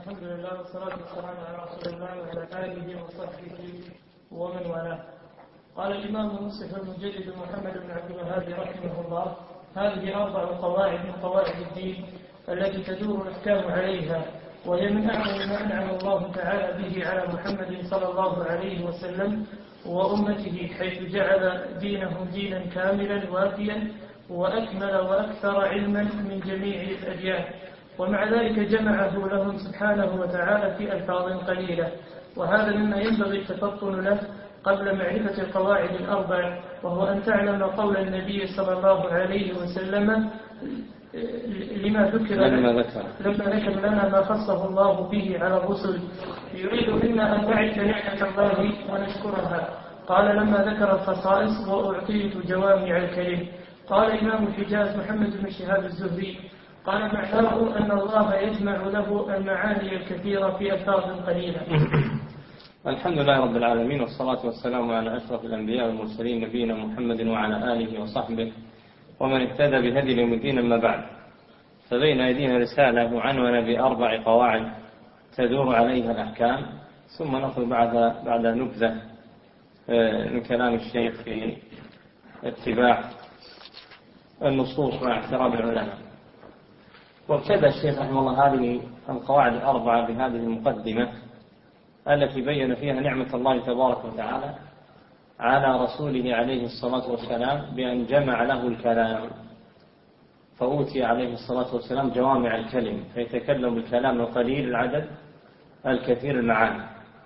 الحمد لله والصلاة والسلام على رسول الله وعلى آله وصحبه ومن والاه. قال الإمام المنصف المجدد محمد بن عبد الوهاب رحمه الله: هذه 4 قواعد من قواعد الدين التي تدور الأحكام عليها، وهي من أعظم ما أنعم الله تعالى به على محمد صلى الله عليه وسلم وأمته، حيث جعل دينه دينا كاملا وافيا وأكمل وأكثر علما من جميع الأديان، ومع ذلك جمعه لهم سبحانه وتعالى في ألفاظ قليلة، وهذا مما ينبغي التفطن له قبل معرفة القواعد ال4، وهو أن تعلم قول النبي صلى الله عليه وسلم لما ذكر لنا ما خصه الله به على الرسل، يريد منا أن نعرف نعمة الله ونشكرها. قال لما ذكر الخصائص: وأعطيت جوامع الكلم. قال إمام الحجاز محمد بن شهاب الزهري: قال معناه أن الله يجمع له المعاني الكثيرة في ألفاظ قليلة. الحمد لله رب العالمين، والصلاة والسلام على أشرف الأنبياء والمرسلين نبينا محمد وعلى آله وصحبه ومن اهتدى بهدي يوم الدين. أما بعد، فبين أيدينا رسالة معنونة ب4 قواعد تدور عليها الأحكام، ثم نأخذ بعد نبذة من كلام الشيخ في اتباع النصوص مع احترام العلماء. وابتدأ الشيخ رحمه الله هذه القواعد ال4 بهذه المقدمة التي بين فيها نعمة الله تبارك وتعالى على رسوله عليه الصلاة والسلام بأن جمع له الكلام، فأوتي عليه الصلاة والسلام جوامع الكلم، فيتكلم بالكلام القليل العدد الكثير المعاني.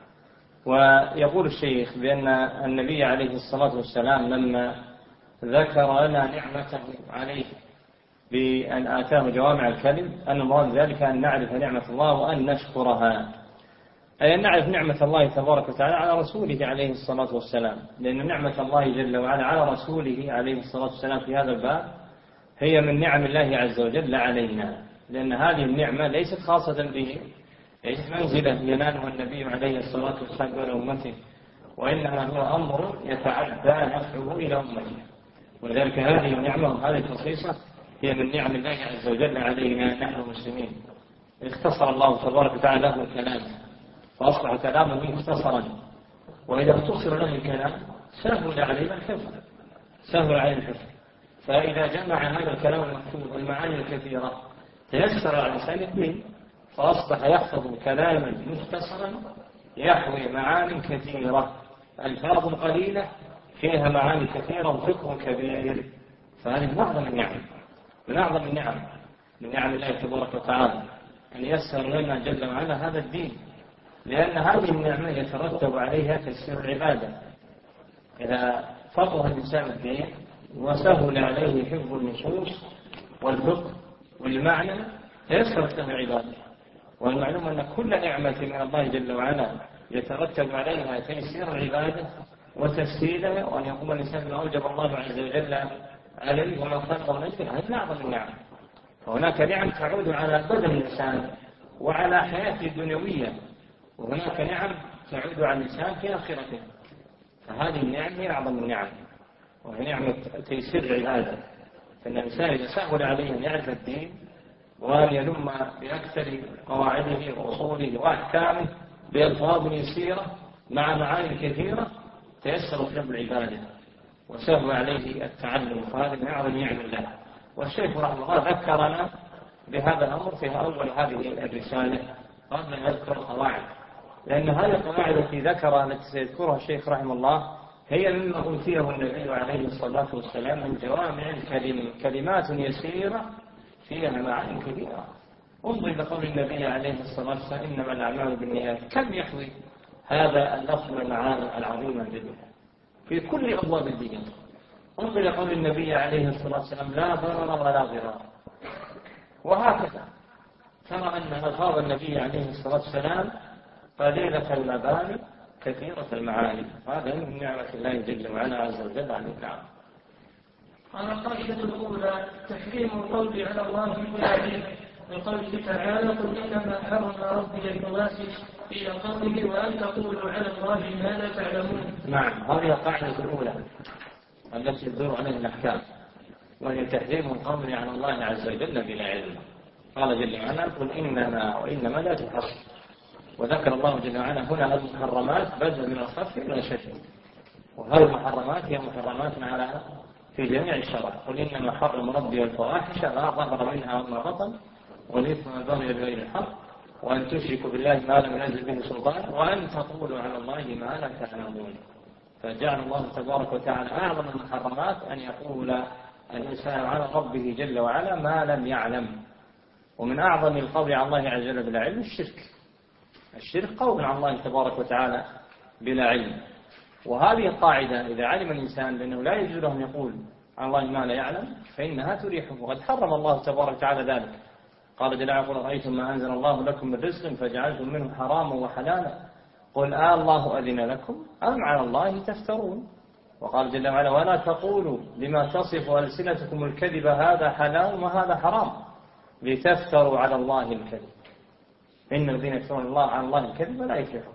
ويقول الشيخ بأن النبي عليه الصلاة والسلام لما ذكر لنا نعمته عليه بأن آتاه جوامع الكلم، أن مراد ذلك أن نعرف نعمة الله وأن نشكرها، أي أن نعرف نعمة الله تبارك وتعالى على رسوله عليه الصلاة والسلام، لأن نعمة الله جل وعلا على رسوله عليه الصلاة والسلام في هذا الباب هي من نعم الله عز وجل علينا، لأن هذه النعمة ليست خاصة به، ليست منزلة ينالها النبي عليه الصلاة والسلام إلى أمته، وإنما هو أمر يتعدى نفعه إلى أمته. ولذلك هذه النعمة وهذه الخصيصة هي من نعم الله عز وجل علينا نحن المسلمين. اختصر الله تبارك وتعالى له الكلام فأصبح كلامه مختصرا، وإذا اختصر له الكلام سهل علينا الحفظ. فإذا جمع هذا الكلام المكتوب والمعاني الكثيرة تيسر على الإنسان الدين، فأصبح يحفظ كلاما مختصرا يحوي معاني كثيرة، ألفاظ قليلة فيها معاني كثيرة وفقه كبير. فهذه من أعظم النعم من نعم الله تبارك وتعالى أن يسر لنا جل وعلا هذا الدين، لأن هذه النعمة يترتب عليها تيسير العبادة. إذا فقه الإنسان الدين وسهل عليه حفظ النصوص والفقه والمعنى يسرت له العبادة. والمعلوم أن كل نعمة من الله جل وعلا يترتب عليها تيسير العبادة وتسهيلها، وأن يقوم الإنسان بما أوجب الله عز وجل عليه وما خلقه من أجله، هذه أعظم النعم. فهناك نعم تعود على بدن الإنسان وعلى حياته الدنيوية، وهناك نعم تعود على الإنسان في آخرته. فهذه النعم هي أعظم النعم، وهي نعمة تيسير العبادة. فإن الإنسان إذا سهل عليه أن يعرف الدين وأن يلم بأكثر قواعده وأصوله وأحكامه بألفاظ يسيرة مع معاني كثيرة تيسر له العبادة وسهل عليه التعلم، فهذا من أعظم نعم الله. والشيخ رحمه الله ذكرنا بهذا الأمر في أول هذه الرسالة قبل أن يذكر القواعد، لأن هذه القواعد التي ذكرها التي سيذكرها الشيخ رحمه الله هي مما أوتيه النبي عليه الصلاة والسلام من جوامع الكلم، كلمات يسيرة فيها معاني كثيرة. انظر لقول النبي عليه الصلاة والسلام: إنما الأعمال بالنيات. كم يحوي هذا اللفظ المعاني العظيمة جدا في كل أبواب الدين. انظر لقول النبي عليه الصلاة والسلام: لا ضرر ولا ضرار. وهكذا ترى أن ألفاظ النبي عليه الصلاة والسلام قليلة المباني كثيرة المعاني، هذا من نعمة الله جل وعلا عز وجل علينا. قال القاعدة الأولى: تحريم القول على الله بلا علم، لقوله تعالى: قل إنما حرم ربي الفواحش، إلى قوله: وأن تقولوا على الله ما لا تعلمون. نعم، هذه القاعدة الأولى التي تدور عليها الأحكام، وهي تحريم القول على الله عز وجل بلا علم. قال جل وعلا قل إنما وإنما لا تحرم. وذكر الله جل وعلا هنا المحرمات بدل من الخف إلى الشتم، وهذه المحرمات هي محرمات على في جميع الشرع. قل إنما حرم ربي الفواحش ما ظهر منها وما بطن والإثم والبغي بغير الحق وأن تشركوا بالله ما لم ينزل به سلطان وأن تقولوا على الله ما لا تعلمون. فجعل الله تبارك وتعالى أعظم المحرمات أن يقول الإنسان على ربه جل وعلا ما لم يعلم. ومن أعظم القول على الله عز وجل بلا علم الشرك قول على الله تبارك وتعالى بلا علم. وهذه القاعدة إذا علم الإنسان بأنه لا يجوز له أن يقول على الله ما لا يعلم فإنها تريحه. وقد حرم الله تبارك وتعالى ذلك. قال جل وعلا قل رأيتم ما أنزل الله لكم من رزق فجعلتم منه حراما وحلالا قل الله أذن لكم أم على الله تفترون. وقال جل وعلا ولا تقولوا لما تصف ألسنتكم الكذب هذا حلال وهذا حرام لتفتروا على الله الكذب إن الذين يفترون الله على الله الكذب لا يفلحون.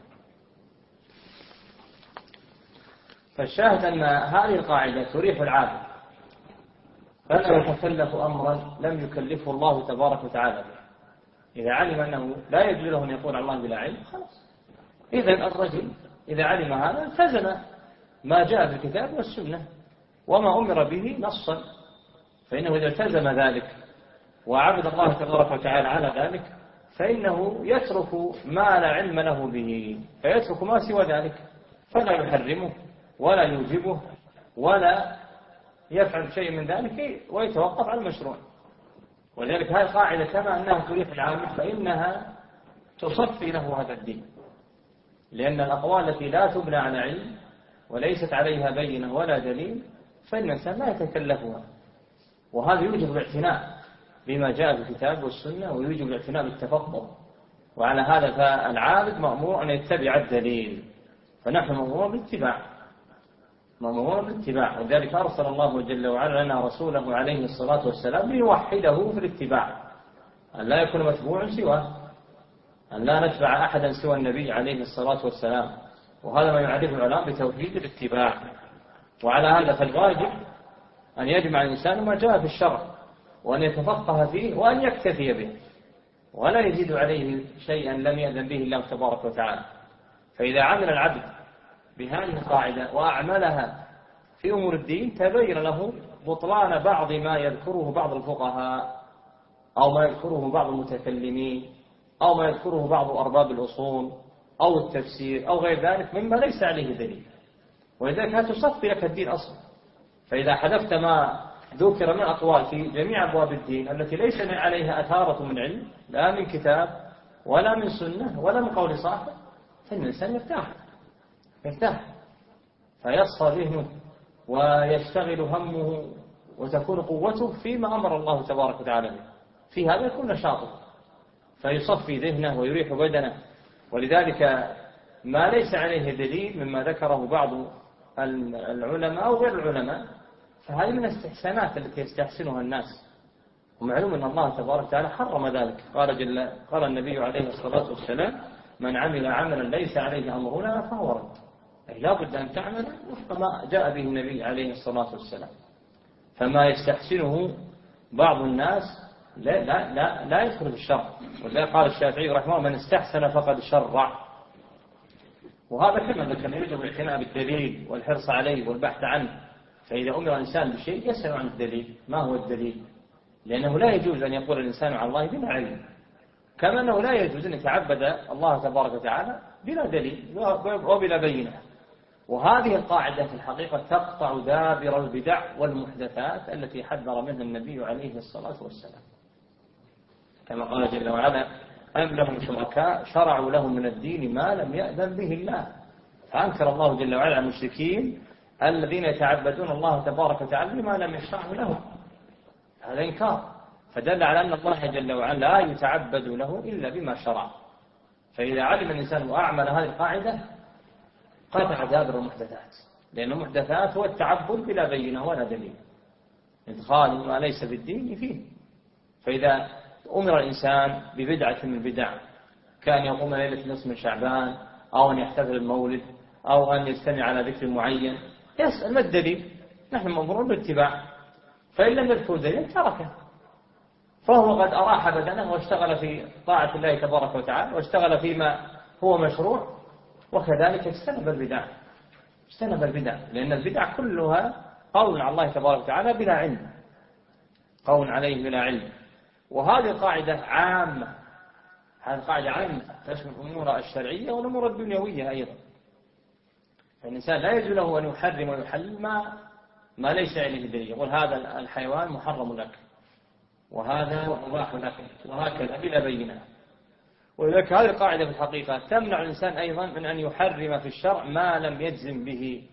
فالشاهد أن هذه القاعدة تريح العابد فلا يتكلف أمرا لم يكلفه الله تبارك وتعالى به. إذا علم أنه لا يجوز له أن يقول على الله بلا علم خلاص. إذن الرجل إذا علم هذا التزم ما جاء في الكتاب والسنة وما أمر به نصا، فإنه إذا التزم ذلك وعبد الله تبارك وتعالى على ذلك فإنه يترك ما لا علم له به، فيترك ما سوى ذلك فلا يحرمه ولا يوجبه ولا يفعل شيء من ذلك ويتوقف على المشروع. ولذلك هذه القاعدة كما أنها تريح العامل فإنها تصفي له هذا الدين، لأن الأقوال التي لا تبنى على علم وليست عليها بينة ولا دليل فإن الإنسان لا يتكلفها. وهذا يوجب الاعتناء بما جاء في الكتاب والسنة ويوجب الاعتناء بالتفقه. وعلى هذا فالعابد مأمور أن يتبع الدليل، فنحن مأمور بالاتباع. وذلك أرسل الله جل وعلا لنا رسوله عليه الصلاة والسلام ليوحده في الاتباع، أن لا يكون متبوع سواه، أن لا نتبع أحدا سوى النبي عليه الصلاة والسلام. وهذا ما يعرف العلماء بتوحيد الاتباع. وعلى هذا فالواجب أن يجمع الإنسان ما جاء في الشرع وأن يتفقه فيه وأن يكتفي به ولا يزيد عليه شيئا لم يأذن به الله تبارك وتعالى. فإذا عمل العبد بهذه القاعدة وأعملها في أمور الدين تبين له بطلان بعض ما يذكره بعض الفقهاء أو ما يذكره بعض المتكلمين أو ما يذكره بعض أرباب الأصول أو التفسير أو غير ذلك مما ليس عليه دليل. ولذلك هذا تصفي لك الدين أصلا. فإذا حذفت ما ذكر من أقوال في جميع أبواب الدين التي ليس عليها أثارة من علم لا من كتاب ولا من سنة ولا من قول صاحب فإن الإنسان يرتاح فيصفى ذهنه ويشتغل همه وتكون قوته فيما أمر الله تبارك وتعالى به. في هذا يكون نشاطه فيصفي ذهنه ويريح بدنه. ولذلك ما ليس عليه دليل مما ذكره بعض العلماء أو غير العلماء فهذه من الاستحسانات التي يستحسنها الناس. ومعلوم أن الله تبارك وتعالى حرم ذلك. قال النبي عليه الصلاة والسلام من عمل عملا ليس عليه أمرنا فهو رد. أي لا بد أن تعمل وفق ما جاء به النبي عليه الصلاة والسلام. فما يستحسنه بعض الناس لا يدخل في الشرع. ولذلك قال الشافعي رحمه الله من استحسن فقد شرع. وهذا كما ذكرنا يجب الاعتناء بالدليل والحرص عليه والبحث عنه. فإذا أمر الإنسان بشيء يسأل عن الدليل ما هو الدليل، لأنه لا يجوز أن يقول الإنسان على الله بلا علم، كما أنه لا يجوز أن يتعبد الله تبارك وتعالى بلا دليل وبلا بينة. وهذه القاعدة في الحقيقة تقطع دابر البدع والمحدثات التي حذر منها النبي عليه الصلاة والسلام. كما قال جل وعلا أم لهم شركاء شرعوا لهم من الدين ما لم يأذن به الله. فأنكر الله جل وعلا على المشركين الذين يتعبدون الله تبارك وتعالى بما لم يشرعه لهم. هذا إنكار، فدل على أن الله جل وعلا لا يتعبد له إلا بما شرع. فإذا علم الإنسان وأعمل هذه القاعدة قطع دابر المحدثات، لأن المحدثات هو التعبد بلا بينة ولا دليل، إدخال ما ليس بالدين فيه. فإذا أمر الإنسان ببدعة من البدع كان يقوم ليلة نصف من شعبان أو أن يحتفل المولد أو أن يستمع على ذكر معين يسأل ما الدليل؟ نحن مأمورون بالاتباع، فإن لم يذكر دليل تركه. فهو قد أراح بدنه واشتغل في طاعة الله تبارك وتعالى واشتغل فيما هو مشروع، وكذلك اجتنب البدع، لأن البدع كلها قول على الله تبارك وتعالى بلا علم، قول عليه بلا علم. وهذه قاعدة عامة، هذه قاعدة عامة تشمل الأمور الشرعية والأمور الدنيوية أيضا. فالإنسان لا يجوز له أن يحرم ويحلل ما ليس عليه دليل، يقول هذا الحيوان محرم لك وهذا مباح لك وهكذا بلا بينة. ولذلك هذه القاعدة في الحقيقة تمنع الإنسان أيضا من أن يحرم في الشرع ما لم يجزم به.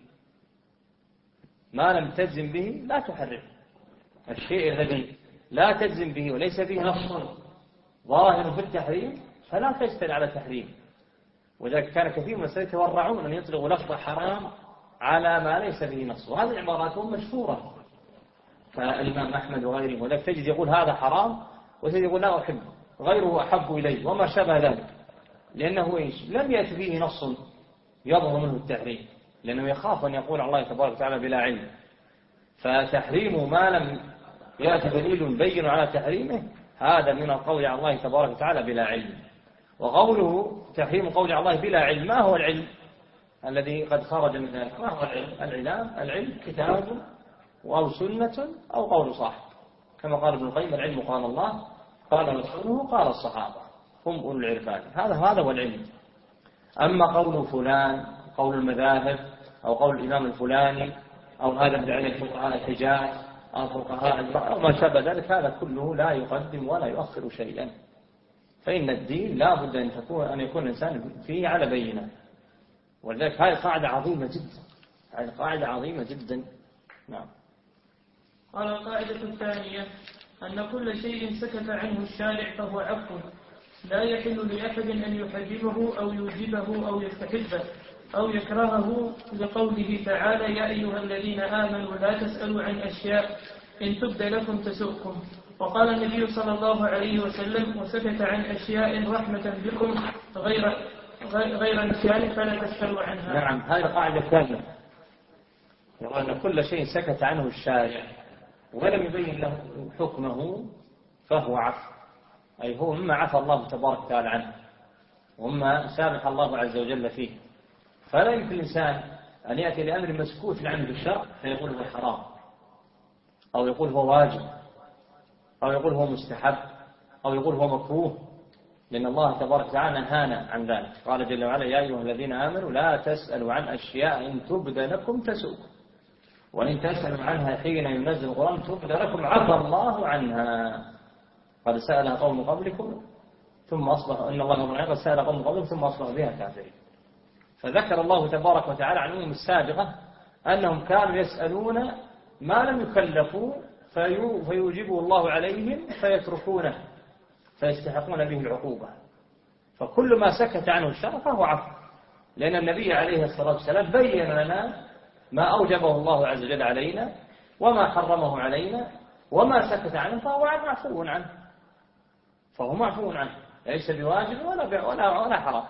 ما لم تجزم به لا تحرم. الشيء الذي لا تجزم به وليس فيه نص ظاهر في التحريم فلا تجترئ على التحريم. وذلك كان كثير من السلف يتورعون أن يطلقوا لفظ حرام على ما ليس فيه نص، وهذه العبارات مشهورة. فالإمام أحمد وغيره، وذلك تجد يقول هذا حرام وتجد يقول لا أحب، غيره أحب إليه وما شابه ذلك، لأنه لم يأتي فيه نص يظهر منه التحريم، لأنه يخاف أن يقول الله تبارك وتعالى بلا علم. فتحريم ما لم يأتي دليل بين على تحريمه هذا من القول على الله تبارك وتعالى بلا علم. وقوله تحريم قول على الله بلا علم، ما هو العلم الذي قد خرج من ذلك؟ ما هو العلم كتاب أو سنة أو قول صاحب، كما قال ابن القيم العلم قال الله قال رسوله قال الصحابة هم أولو العرفان. هذا هو العلم. أما قول فلان، قول المذاهب، أو قول الإمام الفلاني، أو هذا من علم فقهاء الحجاز أو فقهاء أو ما شابه ذلك، هذا كله لا يقدم ولا يؤخر شيئا. فإن الدين لا بد أن يكون الإنسان فيه على بينة. ولذلك هذه قاعدة عظيمة جدا، هذه قاعدة عظيمة جدا. نعم. قال القاعدة الثانية أن كل شيء سكت عنه الشارع فهو عفو، لا يحل لأحد أن يحرمه أو يوجبه أو يستحبه أو يكرهه، لقوله تعالى يا أيها الذين آمنوا لا تسألوا عن أشياء إن تبد لكم تسؤكم. وقال النبي صلى الله عليه وسلم وسكت عن أشياء رحمة بكم غير نسيان فلا تسألوا عنها. نعم، هذه قاعدة ثانية، وأن كل شيء سكت عنه الشارع ولم يبين له حكمه فهو عفو، أي هو مما عفى الله تبارك وتعالى عنه ومما سامح الله عز وجل فيه. فلا يمكن الإنسان أن يأتي لأمر مسكوت عنه بالشرع فيقول هو حرام، أو يقول هو واجب، أو يقول هو مستحب، أو يقول هو مكروه، لأن الله تبارك وتعالى نهانا عن ذلك. قال جل وعلا يا أيها الذين آمنوا لا تسألوا عن أشياء إن تبد لكم تسؤكم وإن تسألوا عنها حين ينزل القرآن تبد لكم عفى الله عنها. قد سألها قوم قبلكم ثم أصبحوا إن الله قد سأل قوم قبلكم ثم أصبحوا بها كافرين. فذكر الله تبارك وتعالى عن الأمم السابقة أنهم كانوا يسألون ما لم يكلفوا فيوجبه الله عليهم فيتركونه فيستحقون به العقوبة. فكل ما سكت عنه الشرع فهو عفو، لأن النبي عليه الصلاة والسلام بين لنا ما أوجبه الله عز وجل علينا وما حرمه علينا، وما سكت عنه فهو معفو عنه، فهو معفو عنه، ليس بواجب ولا حرام،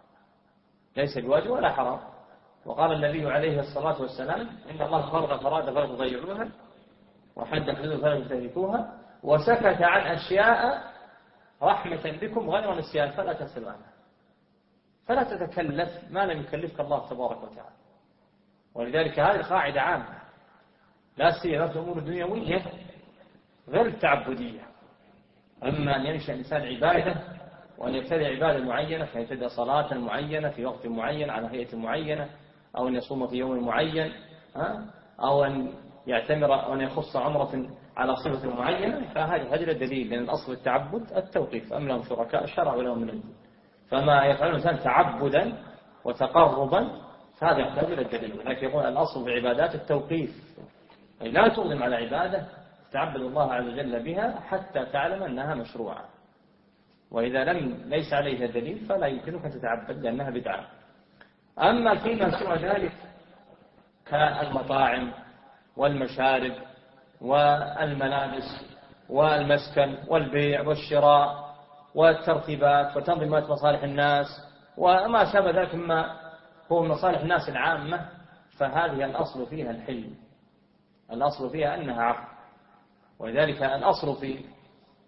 ليس بواجب ولا حرام. وقال النبي عليه الصلاة والسلام إن الله فرض فرائض فلا تضيعوها وحد حدود فلا تنتهكوها وسكت عن أشياء رحمة بكم غير نسيان فلا تسألوا عنها. فلا تتكلف ما لم يكلفك الله تبارك وتعالى. ولذلك هذه قاعدة عامة لا سيما في الأمور الدنيوية غير التعبدية. أما أن ينشأ إنسان عبادة وأن يبتدع عبادة معينة فيبتدع صلاة معينة في وقت معين على هيئة معينة، أو أن يصوم في يوم معين، أو أن يعتمر أو أن يخص عمرة على صفة معينة، فهذا الدليل، لأن الأصل التعبد التوقيف، أم لهم شركاء الشرع ولهم من الدين. فما يفعل الإنسان تعبدا وتقربا فهذا يحتاج الدليل. لكن يقول الأصل في عبادات التوقيف، أي لا تظلم على عبادة تعبد الله عز وجل بها حتى تعلم أنها مشروعة، وإذا ليس عليها دليل فلا يمكنك أن تتعبد لأنها بدعة. أما فيما سوى ذلك كالمطاعم والمشارب والملابس والمسكن والبيع والشراء والترتيبات وتنظيمات مصالح الناس وما شابه ذلك مما هو مصالح الناس العامة، فهذه الأصل فيها الحل، الأصل فيها أنها عفو. ولذلك الأصل في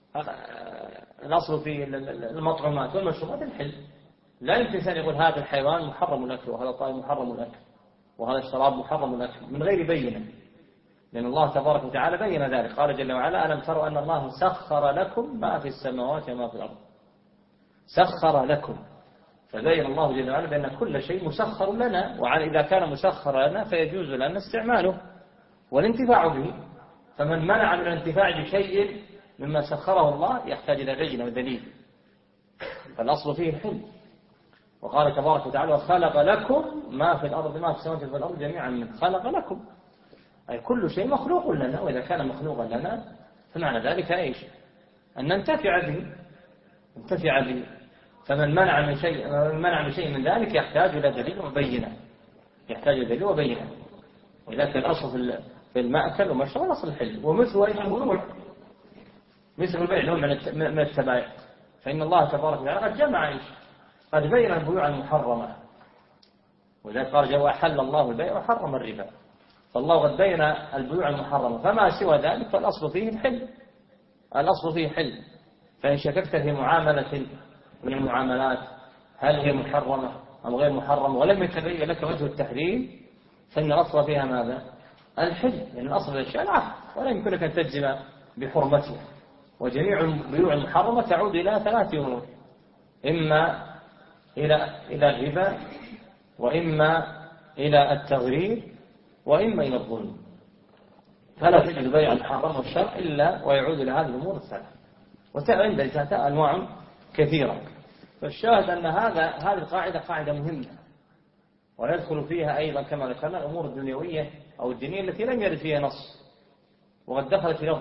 الأصل في المطعومات والمشروبات الحل. لا يمكن إنسان يقول هذا الحيوان محرم الأكل وهذا الطعام محرم الأكل وهذا الشراب محرم الأكل من غير بينة، لأن الله تبارك وتعالى بين ذلك. قال جل وعلا: ألم تروا أن الله سخر لكم ما في السماوات وما في الأرض. سخر لكم، فبين الله جل وعلا بأن كل شيء مسخر لنا، وإذا كان مسخر لنا فيجوز لنا استعماله والانتفاع به. فمن منع من الانتفاع بشيء مما سخره الله يحتاج إلى بينة ودليل. فالأصل فيه الحل. وقال تبارك وتعالى: وخلق لكم ما في الأرض ما في السماوات وفي الأرض جميعا منه. خلق لكم أي كل شيء مخلوق لنا، وإذا كان مخلوقا لنا فمعنى ذلك إيش؟ أن ننتفع به. فمن منع من شيء من ذلك يحتاج إلى دليل وبينة. ولذلك الأصل في المأكل ومشروب الأصل الحل. ومثل البيوع، مثل البيع من التبايع، فإن الله تبارك وتعالى قد جمع قد بين البيوع المحرمة، ولذلك قال: وأحل الله البيع وحرم الربا. فالله قد بين البيوع المحرمة، فما سوى ذلك فالأصل فيه حل. فإن شككت في معاملة من المعاملات هل هي محرمة أم غير محرمة ولم يتبين لك وجه التحريم، فإن الأصل فيها ماذا؟ الحل. لأن الأصل الأشياء العفو، ولا يمكنك أن تجزم بحرمتها. وجميع البيوع المحرمة تعود إلى 3 أمور: إما إلى الربا، وإما إلى التغرير، وإما إلى الظلم. فلا تجد بيع محرم والشرع إلا ويعود إلى هذه الأمور الثلاث. وعند ذاتها أنواع كثيرة. فالشاهد أن هذه القاعدة قاعدة مهمة، ويدخل فيها أيضا كما ذكرنا الأمور الدنيوية أو الدينية التي لم يرد فيها نص، وقد دخلت في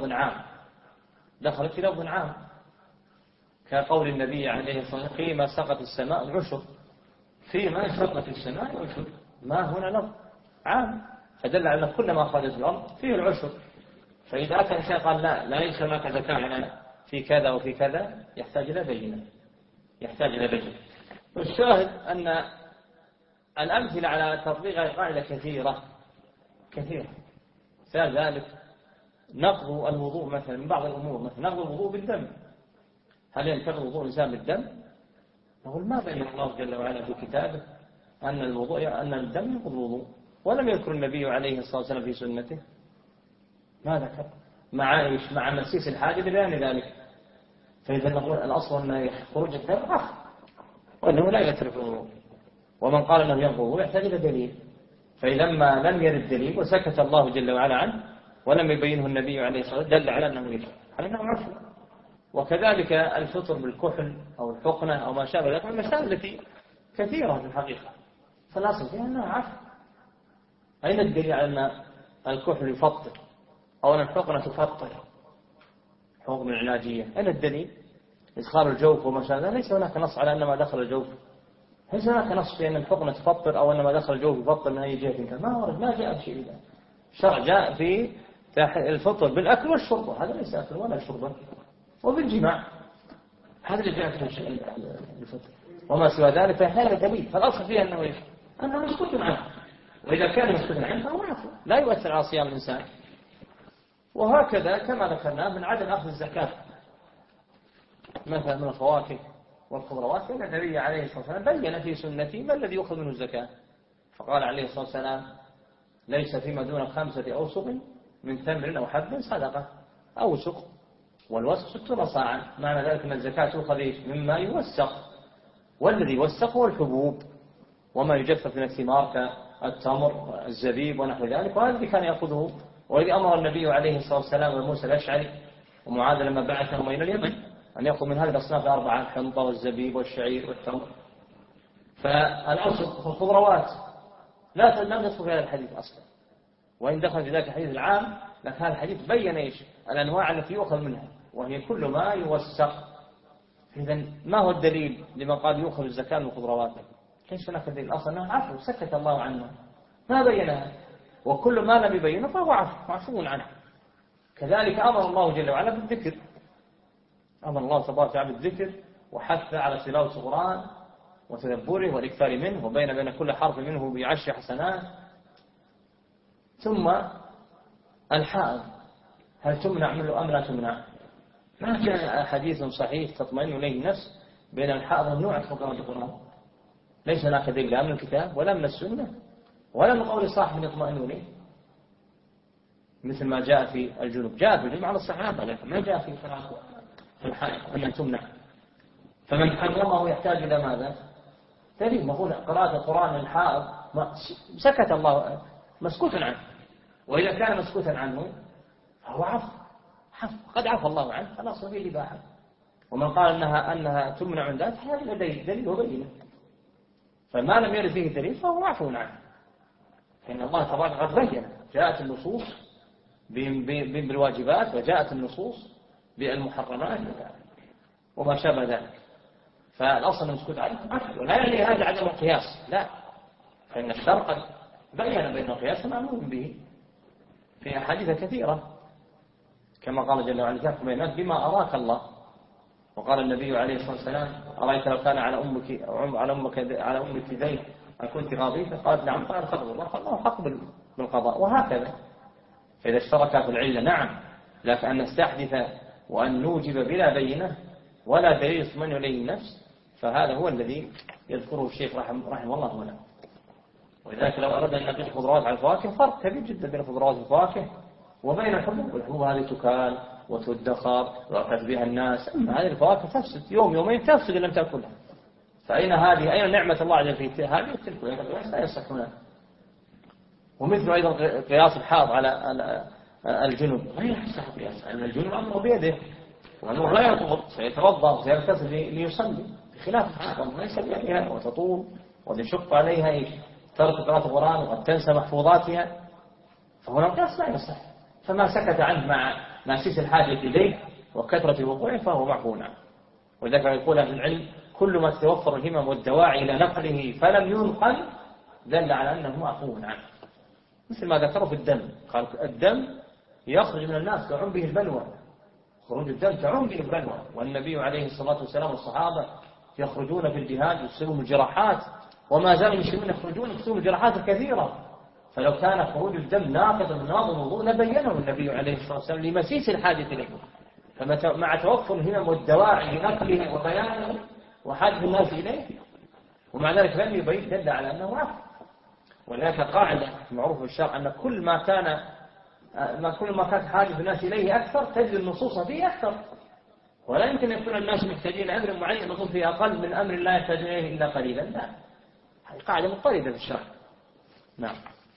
لفظ عام كقول النبي عليه الصلاة والسلام: فيما سقط السماء العشر. فيما سقط السماء العشر، ما هنا لفظ عام، فدل على كل ما خرج الأرض فيه العشر. فإذا أتى شيء قال لا ليس هناك زكاة في كذا وفي كذا، يحتاج إلى بينة. والشاهد أن الأمثلة على تطبيق القاعدة كثيرة. مثال ذلك نقض الوضوء مثلا من بعض الأمور، مثلا نقض الوضوء بالدم. هل ينتقض وضوء الإنسان بالدم؟ نقول ما بين الله جل وعلا في كتابه أن الدم ينقض الوضوء، ولم يذكر النبي عليه الصلاة والسلام في سنته. ما ذكر مع مسيس الحاجة ببيان ذلك. فإذا نقول الأصل أن خروج الدم عفو، وأنه لا يترك الوضوء. ومن قال أنه ينقض الوضوء يحتاج إلى دليل. فلما لم يرد دليل وسكت الله جل وعلا عنه ولم يبينه النبي عليه الصلاة والسلام دل على أنه يجب، على أنه عفو. وكذلك الفطر بالكحل أو الحقنة أو ما شابه ذلك من المسائل التي كثيرة في الحقيقة، فالأصل فيها أنها عفو. أين الدليل على أن الكحل يفطر أو أن الحقنة تفطر حكم العلاجية؟ أين الدليل؟ إدخال الجوف وما شابه، ليس هناك نص على أن ما دخل الجوف، ليس هناك نص في أن الحقنة تفطر أو أن ما دخل الجوف يفطر من أي جهة. ما ورد، ما جاء بشيء ذلك. الشرع جاء في الفطر بالأكل والشرب، هذا ليس أكل ولا شرب، وبالجماع، هذا اللي جاء في الفطر. وما سوى ذلك فهذا دليل. فالأصل فيها أنه مسكوت عنه، وإذا كان مسكوت عنه فهو عفو لا يؤثر على صيام الإنسان. وهكذا كما ذكرنا من عدم أخذ الزكاة مثلا من الفواكه والخضروات، فإن النبي عليه الصلاة والسلام بين في سنته ما الذي يؤخذ منه الزكاة. فقال عليه الصلاة والسلام: ليس فيما دون 5 أوسق من تمر أو حب صدقة. أوسق والوسق 60 صاعا، معنى ذلك أن الزكاة تؤخذ مما يوسق، والذي يوسق هو الحبوب وما يجفف من الثمار كالتمر الزبيب ونحو ذلك. وهذا الذي كان يأخذه، والذي أمر النبي عليه الصلاة والسلام وموسى الأشعري ومعاذ لما بعثهم إلى اليمن أن يأخذ من هذه الأصناف 4: الحنطة والزبيب والشعير والتمر. فالأوسق في الخضروات لم تدخل في هذا الحديث أصلا، وإن دخل في ذلك الحديث العام، لكن هذا الحديث بين إيش الأنواع التي يؤخذ منها، وهي كل ما يوسق. إذن ما هو الدليل لمن قال يؤخذ الزكاة من الخضروات؟ ليس هناك دليل أصلا، عفو سكت الله عنه ما بينها، وكل ما لم يبينه فهو عفو عنه. كذلك أمر الله جل وعلا بالذكر، أمر الله تبارك وتعالى بالذكر وحث على تلاوة القرآن وتدبره والإكثار منه، وبين بين كل حرف منه ب10 حسنات. ثم الحائض هل تمنع منه أم لا تمنع؟ ما جاء حديث صحيح تطمئن إليه النفس بين الحائض والممنوع من قراءة القرآن. ليس هناك دليل لا من الكتاب ولا من السنة ولا من قول صاحب يطمئن إليه، مثل ما جاء في الجنوب. جاء في الجنوب على الصحابة لكن ما جاء في قراءة الحائض أن تمنع. فمن حرمه يحتاج إلى ماذا؟ دليل. نقول قراءة القرآن للحائض سكت الله مسكوت عنه، وإذا كان مسكوتا عنه فهو عفو قد عفى الله عنه خلاص وفيه الإباحة. ومن قال أنها تمنع عن ذلك هذا دليل وبينه، فما لم يرد فيه دليل فهو معفو عنه، فإن الله تبارك قد بين. جاءت النصوص بالواجبات وجاءت النصوص بالمحرمات وما شابه ذلك، فالأصل المسكوت عنه عفو. ولا يعني هذا عدم القياس، لا، فإن الشرع قد بين بين القياس مأمور به في أحاديث كثيرة، كما قال جل وعلا تحكم بين الناس بما أراك الله. وقال النبي عليه الصلاة والسلام أرأيت لو كان على أمك دين أكنت غاضبا؟ قالت نعم. قال فضل الله، فالله حق بالقضاء. وهكذا فإذا اشتركا في العلة نعم، لكن أن نستحدث وأن نوجب بلا بينة ولا دليل يطمئن إليه النفس، فهذا هو الذي يذكره الشيخ رحمه الله هنا. ولذلك لو أردنا أن نقيس الخضروات على الفواكه فرق كبير جدا بين الخضروات والفواكه وبين الحبوب. الحبوب هذه تكال وتدخر ويأكل بها الناس، أما هذه الفواكه تفسد يوم يومين تفسد إن لم تأكلها. فأين هذه؟ أين نعمة الله عز وجل في هذه تلك؟ لا يصح هنا. ومثل أيضا قياس الحاض على الجنوب غير يصح قياس، لأن الجنوب أمره بيده وأنه لا يطهر، سيتوضأ وسيغتسل ليصلي، بخلاف الحاض ليس بيدها وتطول وتشق عليها إيش؟ ترك قراءة القرآن وقد تنسى محفوظاتها، فهنا القياس لا يصح. فما سكت عنه مع ماسيس الحاجة إليه وكثرة الوقوع فهو معفو عنه. ولذلك يقول أهل العلم كل ما تتوفر الهمم والدواعي إلى نقله فلم ينقل دل على أنه معفو عنه. مثل ما ذكروا في الدم، قال الدم يخرج من الناس تعم به البلوى، خروج الدم تعم به البلوى، والنبي عليه الصلاة والسلام والصحابة يخرجون في الجهاد يصيبهم الجراحات، وما زالوا المسلمين يخرجون يصيبهم الجراحات الكثيرة. فلو كان خروج الدم ناقضا ناقض الوضوء لبينه النبي عليه الصلاة والسلام لمسيس الحاجة إليه. فمع توفر الهمم والدواعي لنقله وبيانه وحاجة الناس إليه ومع ذلك لم يبين دل على أنه عفو. ولذلك قاعدة معروفة في الشرع أن كل ما كانت حاجة الناس إليه أكثر تجد النصوص فيه أكثر، ولا يمكن أن يكون الناس محتاجين أمر معين نصوص فيه أقل من أمر لا يحتاج إليه إلا قليلا، لا، هذه قاعدة مضطردة في الشرع. نعم.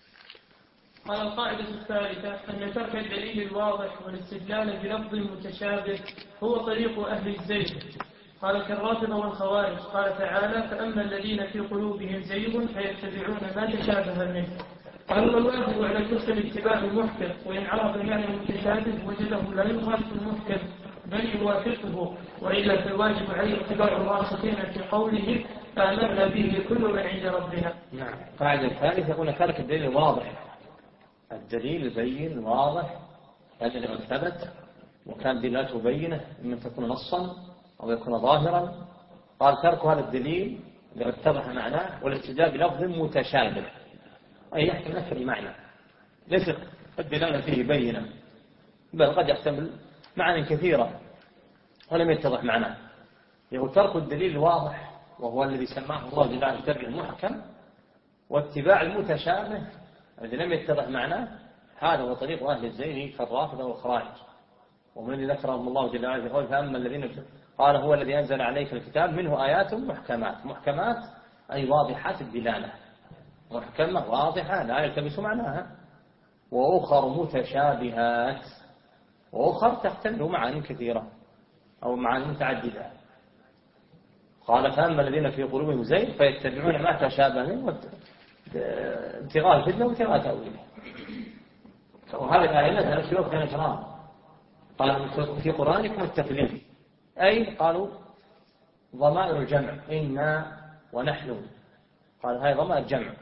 قال القاعدة الثالثة أن ترك الدليل الواضح والاستدلال بلفظ متشابه هو طريق أهل الزيغ. قال كالرافضة والخوارج. قال تعالى فأما الذين في قلوبهم زيغ فيتبعون ما تشابه منه. قال الواجب على الكفر اتباع المحكم، وإن عرف المعنى المتشابه وجده لا يخالف المحكم بل يوافقه، وإلا فالواجب عليه اتباع الراسخين في قوله فآمنا به كل من عند ربنا. نعم. القاعدة الثالثة يقول ترك الدليل الواضح، الدليل البين الواضح الذي قد ثبت وكان دلالته بينة إما تكون نصا أو يكون ظاهرا. قال ترك هذا الدليل الذي اتضح معناه والاستدلال بلفظ متشابه، أي يحتمل نفس المعنى، ليس الدلالة فيه بينة بل قد يحتمل معاني كثيرة ولم يتضح معناه. يقول ترك الدليل الواضح وهو الذي سماه الله جل وعلا التبع المحكم، واتباع المتشابه الذي لم يتضح معناه، هذا هو طريق أهل الزيغ كالرافضة والخوارج. ومن الذي ذكرهم الله جل وعلا يقول فأما الذين قال هو الذي أنزل عليك الكتاب منه آيات محكمات. محكمات أي واضحات الدلالة، محكمة واضحة لا يلتبس معناها، وأخر متشابهات، وأخر تحتمل معاني كثيرة أو معاني متعددة. قال فأما الذين في قلوبهم زيغ فيتبعون ما تشابه منه ابتغاء الفتنة وابتغاء تأويله. وهذه الآية نزلت في وقت الإكرام، قال في قرآنكم التكليف، أي قالوا ضمائر الجمع إنا ونحن، قال هاي ضمائر الجمع،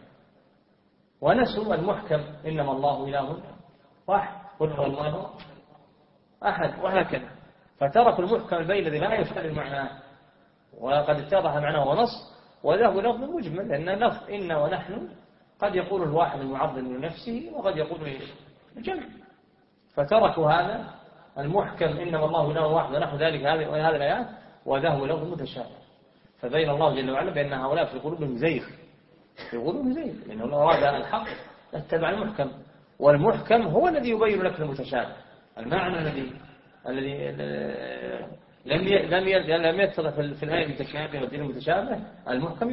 ونسوا المحكم إنما الله إله واحد قل هو الله أحد، وهكذا. فتركوا المحكم البين الذي لا يختلف معناه وقد اتضح معناه ونص، وذهبوا لفظ مجمل، لأن لفظ إن ونحن قد يقول الواحد المعظم لنفسه وقد يقول الجمع، فتركوا هذا المحكم إنما الله إله واحد ونحو ذلك هذه الآيات، وذهب له المتشابه. فبين الله جل وعلا بأن هؤلاء في قلوبهم زيغ، لأنه لو أراد الحق اتبع المحكم، والمحكم هو الذي يبين لك المتشابه. المعنى الذي لم يتضح في الآية المتشابهة والدين المتشابه، المحكم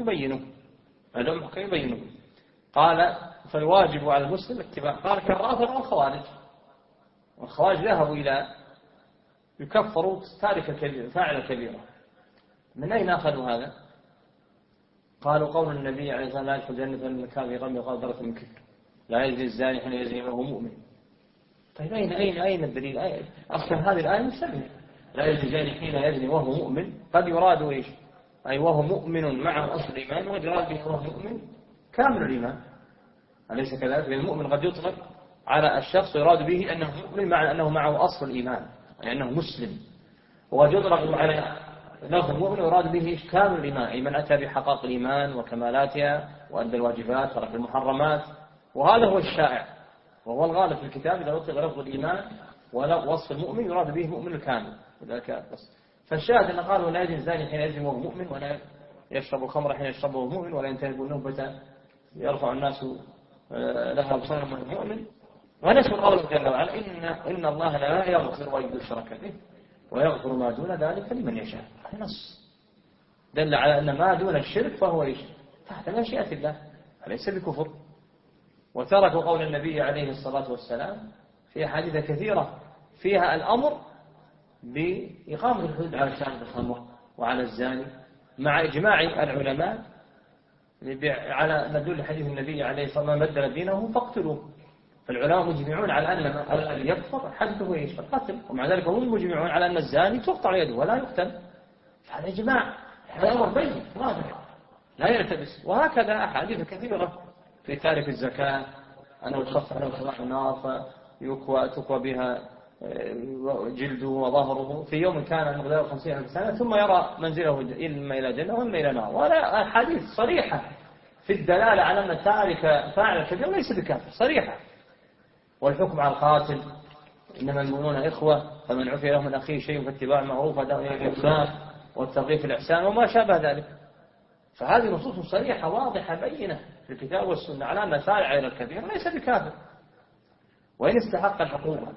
يبينه. قال فالواجب على المسلم اتباع. قال كالرافضة والخوارج ذهبوا إلى يكفروا تارك فاعل كبيرة. من أين أخذوا هذا؟ قالوا قول النبي عليه الصلاة والسلام لا يدخل الجنة من كان في غم وقدرة من كفر، لا يزني الزاني حين يزني وهو مؤمن. طيب أين الدليل؟ أصلا هذه الآية مسلمة، لا يزني الزاني حين يزني وهو مؤمن. قد يراد إيش؟ أي وهو مؤمن معه أصل الإيمان، وقد يراد به وهو مؤمن كامل الإيمان. أليس كذلك؟ المؤمن قد يطلق على الشخص ويراد به أنه مؤمن مع أنه معه أصل الإيمان، يعني أنه مسلم. وقد يطلق على لفظ المؤمن ويراد به كامل الإيمان، أي من أتى بحقائق الإيمان وكمالاتها وأدى الواجبات وترك المحرمات. وهذا هو الشائع وهو الغالب في الكتاب، إذا أطلق لفظ الإيمان ووصف المؤمن يراد به مؤمن الكامل. فالشاهد أن قالوا لا يزني الزاني حين يزني وهو مؤمن، ولا يشرب الخمر حين يشربه وهو مؤمن، ولا ينتهب النوبة يرفع الناس لها أبصارهم وهو مؤمن. ونسوا قوله جل وعلا إن الله لا يغفر أن يشرك به ويغفر ما دون ذلك لمن يشاء. نص دل على أن ما دون الشرك فهو إيش؟ تحت مشيئة الله، أليس بكفر. وتركوا قول النبي عليه الصلاة والسلام في أحاديث كثيرة فيها الأمر بإقامة الحدود على شارب الخمر وعلى الزاني، مع إجماع العلماء على مدلول حديث النبي عليه الصلاة والسلام من بدل دينه فاقتلوه. فالعلماء مجمعون على أن الذي يكفر حده إيش؟ القتل، ومع ذلك هم مجمعون على أن الزاني تقطع يده ولا يقتل. فهذا إجماع، هذا أمر بين واضح لا يلتبس. وهكذا أحاديث كثيرة في تارك الزكاة أنه يخفف له صلاح النار تكوى بها جلده وظهره في يوم كان مقداره 50,000 سنة، ثم يرى منزله إما إلى جنة وإما إلى نار. ولا أحاديث صريحة في الدلالة على أن تارك فاعل الكبير ليس بكافر، صريحة. والحكم على القاتل إنما المؤمنون إخوة، فمن عفي له من أخيه شيء فاتباع معروف والإحسان والترغيب في الإحسان وما شابه ذلك. فهذه نصوص صريحة واضحة بينة في الكتاب والسنة على أن سارع إلى الكبير ليس بكافر وإن استحق العقوبة.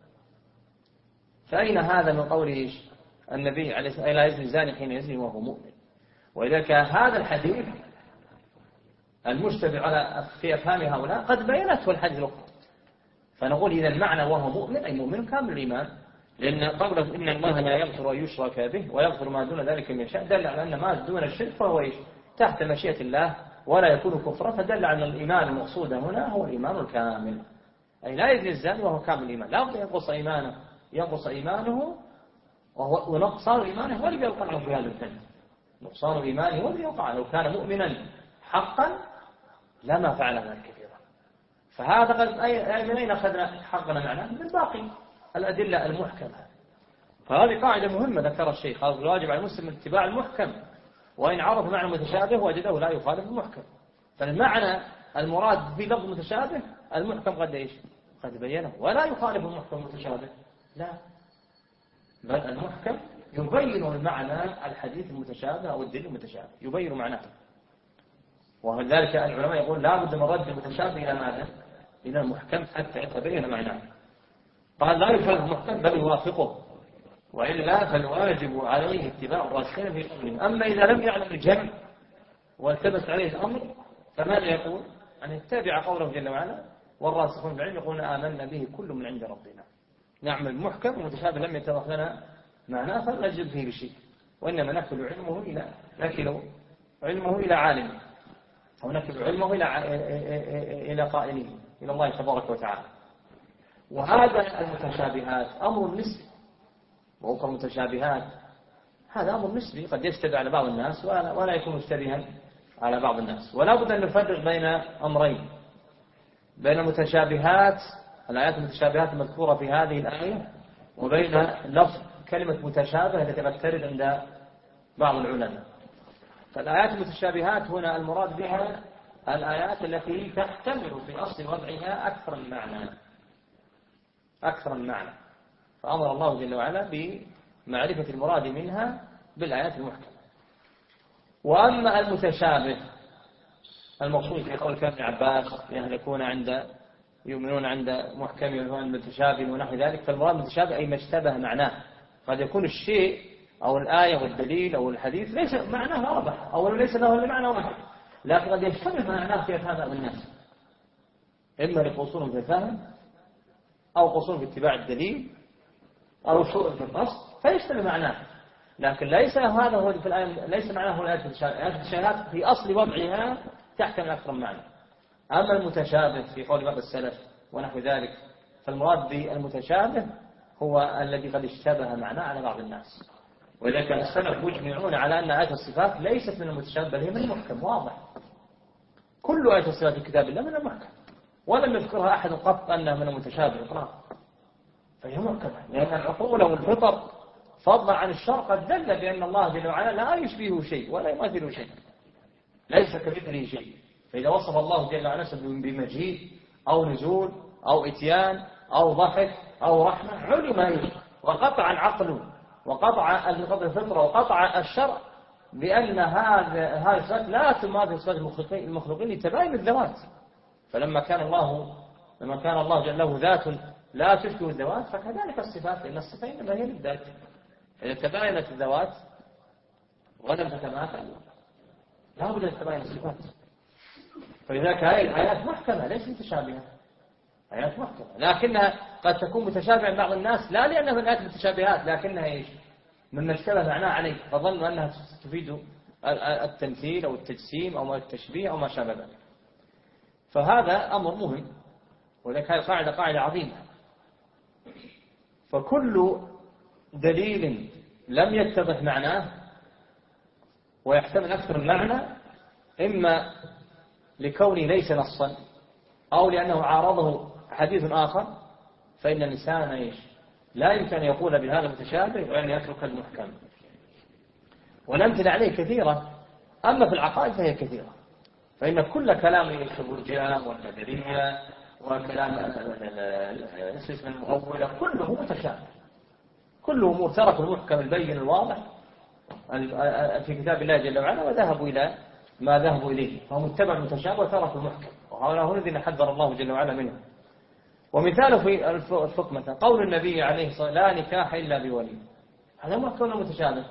فأين هذا من قوله النبي عليه الصلاة والسلام لا يزني الزاني حين يزني وهو مؤمن؟ وإذا كان هذا الحديث المشتبه على في أفهام هؤلاء قد بينته الحديث الأخرى، فنقول إذا المعنى وهو مؤمن أي مؤمن كامل الإيمان، لأن قوله إن الله لا يغفر أن يشرك به ويغفر ما دون ذلك من يشاء دل على أن ما دون الشرك فهو إيش؟ تحت مشيئة الله ولا يكون كفرا، فدل على أن الإيمان المقصود هنا هو الإيمان الكامل، أي لا يزني الزاني وهو كامل الإيمان، لا بد ينقص إيمانه ونقصان إيمانه هو اللي بيوقع في هذا الفن. نقصان إيمانه هو اللي يوقع، لو كان مؤمنا حقا لما فعل ذلك كثيرا. فهذا قد من أين أخذنا حقنا معناه؟ من باقي الأدلة المحكمة. فهذه قاعدة مهمة ذكر الشيخ، قال الواجب على المسلم اتباع المحكم، وإن عرف معنى متشابه وجده لا يخالف المحكم. فالمعنى المراد بلفظ متشابه المحكم قد إيش؟ قد بينه ولا يخالف المحكم المتشابه، لا، بل المحكم يبين المعنى الحديث المتشابه أو الدليل المتشابه يبين معناه. ولذلك العلماء يقول لا بد من رد المتشابه إلى ماذا؟ إلى المحكم حتى يتبين معناه. قال لا يخالف المحكم بل يوافقه، وإلا فالواجب عليه اتباع الراسخين في الأمر. أما إذا لم يعلم الجمع والتبس عليه الأمر فماذا يقول؟ أن يتبع قوله جل وعلا والراسخون في العلم يقولون آمنا به كل من عند ربنا. نعمل محكم ومتشابه لم يتضح لنا معناه فلا نجد فيه بشيء، وإنما نكل علمه إلى عالمه، أو نكل علمه إلى قائله إلى الله تبارك وتعالى. وهذا المتشابهات أمر نسبي، وأخر المتشابهات هذا أمر نسبي قد يشتبه على بعض الناس ولا يكون مشتبها على بعض الناس. ولا بد أن نفرق بين أمرين، بين المتشابهات الآيات المتشابهات المذكورة في هذه الآية وبين لفظ كلمة متشابه التي قد ترد عند بعض العلماء. فالآيات المتشابهات هنا المراد بها الآيات التي تحتمل في أصل وضعها أكثر من معنى، فأمر الله جل وعلا بمعرفة المراد منها بالآيات المحكمة. وأما المتشابه المقصود في قول ابن عباس يؤمنون عند محكم ويؤمنون عند متشابه ونحو ذلك، فالمراد متشابه أي ما اشتبه معناه. قد يكون الشيء أو الآية والدليل أو الحديث ليس معناه واضح أو ليس له معنى واحد، لكن قد يشتبه معناه في أفهام الناس، إما لقصور في الفهم أو قصور في اتباع الدليل أو سوء في القصد فيشتبه معناه، لكن ليس هذا هو في الآية، ليس معناه هو الآيات المتشابهات في أصل وضعها تحتمل أكثر من معنى. أما المتشابه في قول بعض السلف ونحو ذلك، فالمراد بالمتشابه هو الذي قد اشتبه معناه على بعض الناس. وإذا كان السلف مجمعون على أن آيات الصفات ليست من المتشابه بل هي من المحكم واضح. كل آيات الصفات في كتاب الله من المحكم، ولم يذكرها أحد قط أنها من المتشابه إطلاقا، فهي محكمة، لأن العقول والفطر فضلا عن الشرع قد دل بأن الله جل وعلا لا يشبهه شيء ولا يماثله شيء، ليس كمثله شيء. فإذا وصف الله جل وعلا بمجيء أو نزول أو إتيان أو ضحك أو رحمة علم وقطع العقل وقطع الفطرة وقطع الشرع بأن هذه الصفات لا تماثل صفات المخلوقين لتباين الذوات. فلما كان الله جل له ذات لا تشبه الذوات، فكذلك الصفات، لأن الصفات إنما هي للذات. إذا تباينت الذوات ولم تتماثل لا بد أن تباين الصفات. فلذلك هذه الآيات محكمة ليست متشابهة، آيات محكمة، لكنها قد تكون متشابهة عند بعض الناس لا لأنها من آيات متشابهات، لكنها إيش؟ مما اشتبه معناه عليه فظنوا أنها تفيد التمثيل أو التجسيم أو التشبيه أو ما شابه ذلك. فهذا أمر مهم، ولذلك هذه قاعدة عظيمة. فكل دليل لم يتضح معناه ويحتمل أكثر من معنى، إما لكونه ليس نصا أو لأنه عارضه حديث آخر، فإن الإنسان لا يمكن أن يقول بهذا المتشابه وأن يترك المحكم. والأمثلة عليه كثيرة، أما في العقائد فهي كثيرة، فإن كل كلام الشبهة والقدرية وكلام السيستم المؤولة كله متشابه، كله أمور ترك المحكم البين الواضح في كتاب الله جل وعلا وذهبوا إلى ما ذهبوا إليه، فهم اتبعوا المتشابه وتركوا المحكم، وهؤلاء الذين حذر الله جل وعلا منه. ومثاله في الفقه مثلا قول النبي عليه الصلاة والسلام لا نكاح إلا بولي، هذا محكم متشابه،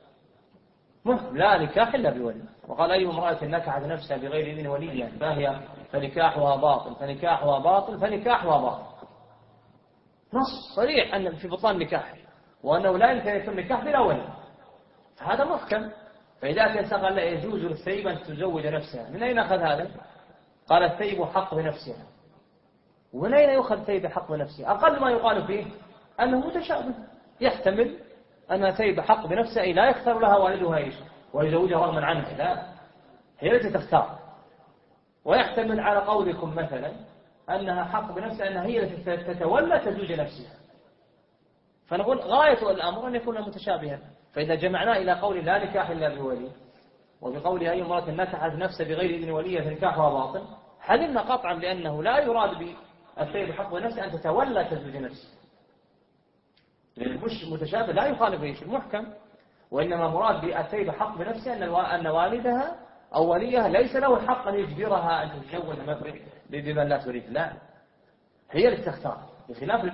لا نكاح إلا بولي. وقال أي امرأة نكحت نفسها بغير إذن وليها فنكاحها باطل فنكاحها باطل فنكاحها باطل. نص صريح أن في بطلان نكاح وأنه لا يمكن أن يكون نكاح بلا ولي، فهذا محكم. فإذا كان قال لا يجوز للثيب أن تزوج نفسها، من أين أخذ هذا؟ قال الثيب حق بنفسها. ومن أين يؤخذ الثيب حق بنفسها؟ أقل ما يقال فيه أنه متشابه، يحتمل أن الثيب حق بنفسها أي لا يختار لها والدها إيش ويزوجها رغما عنها، لا هي التي تختار. ويحتمل على قولكم مثلا أنها حق بنفسها أنها هي التي تتولى تزوج نفسها، فنقول غاية الأمر أن يكون متشابها. فإذا جمعنا إلى قول لا نكاح إلا بولي وبقول أي امرأة نكحت نفسها بغير إذن وليها فنكاحها باطل، حلمنا قطعا بأنه لا يراد بالثيب حق بنفسها أن تتولى تزوج نفسها، لأن المتشابه لا يخالف ايش المحكم، وإنما مراد بالثيب حق بنفسها أن والدها أو وليها ليس له الحق أن يجبرها أن تتزوج بمن لا تريد، لا هي اللي تختار، بخلاف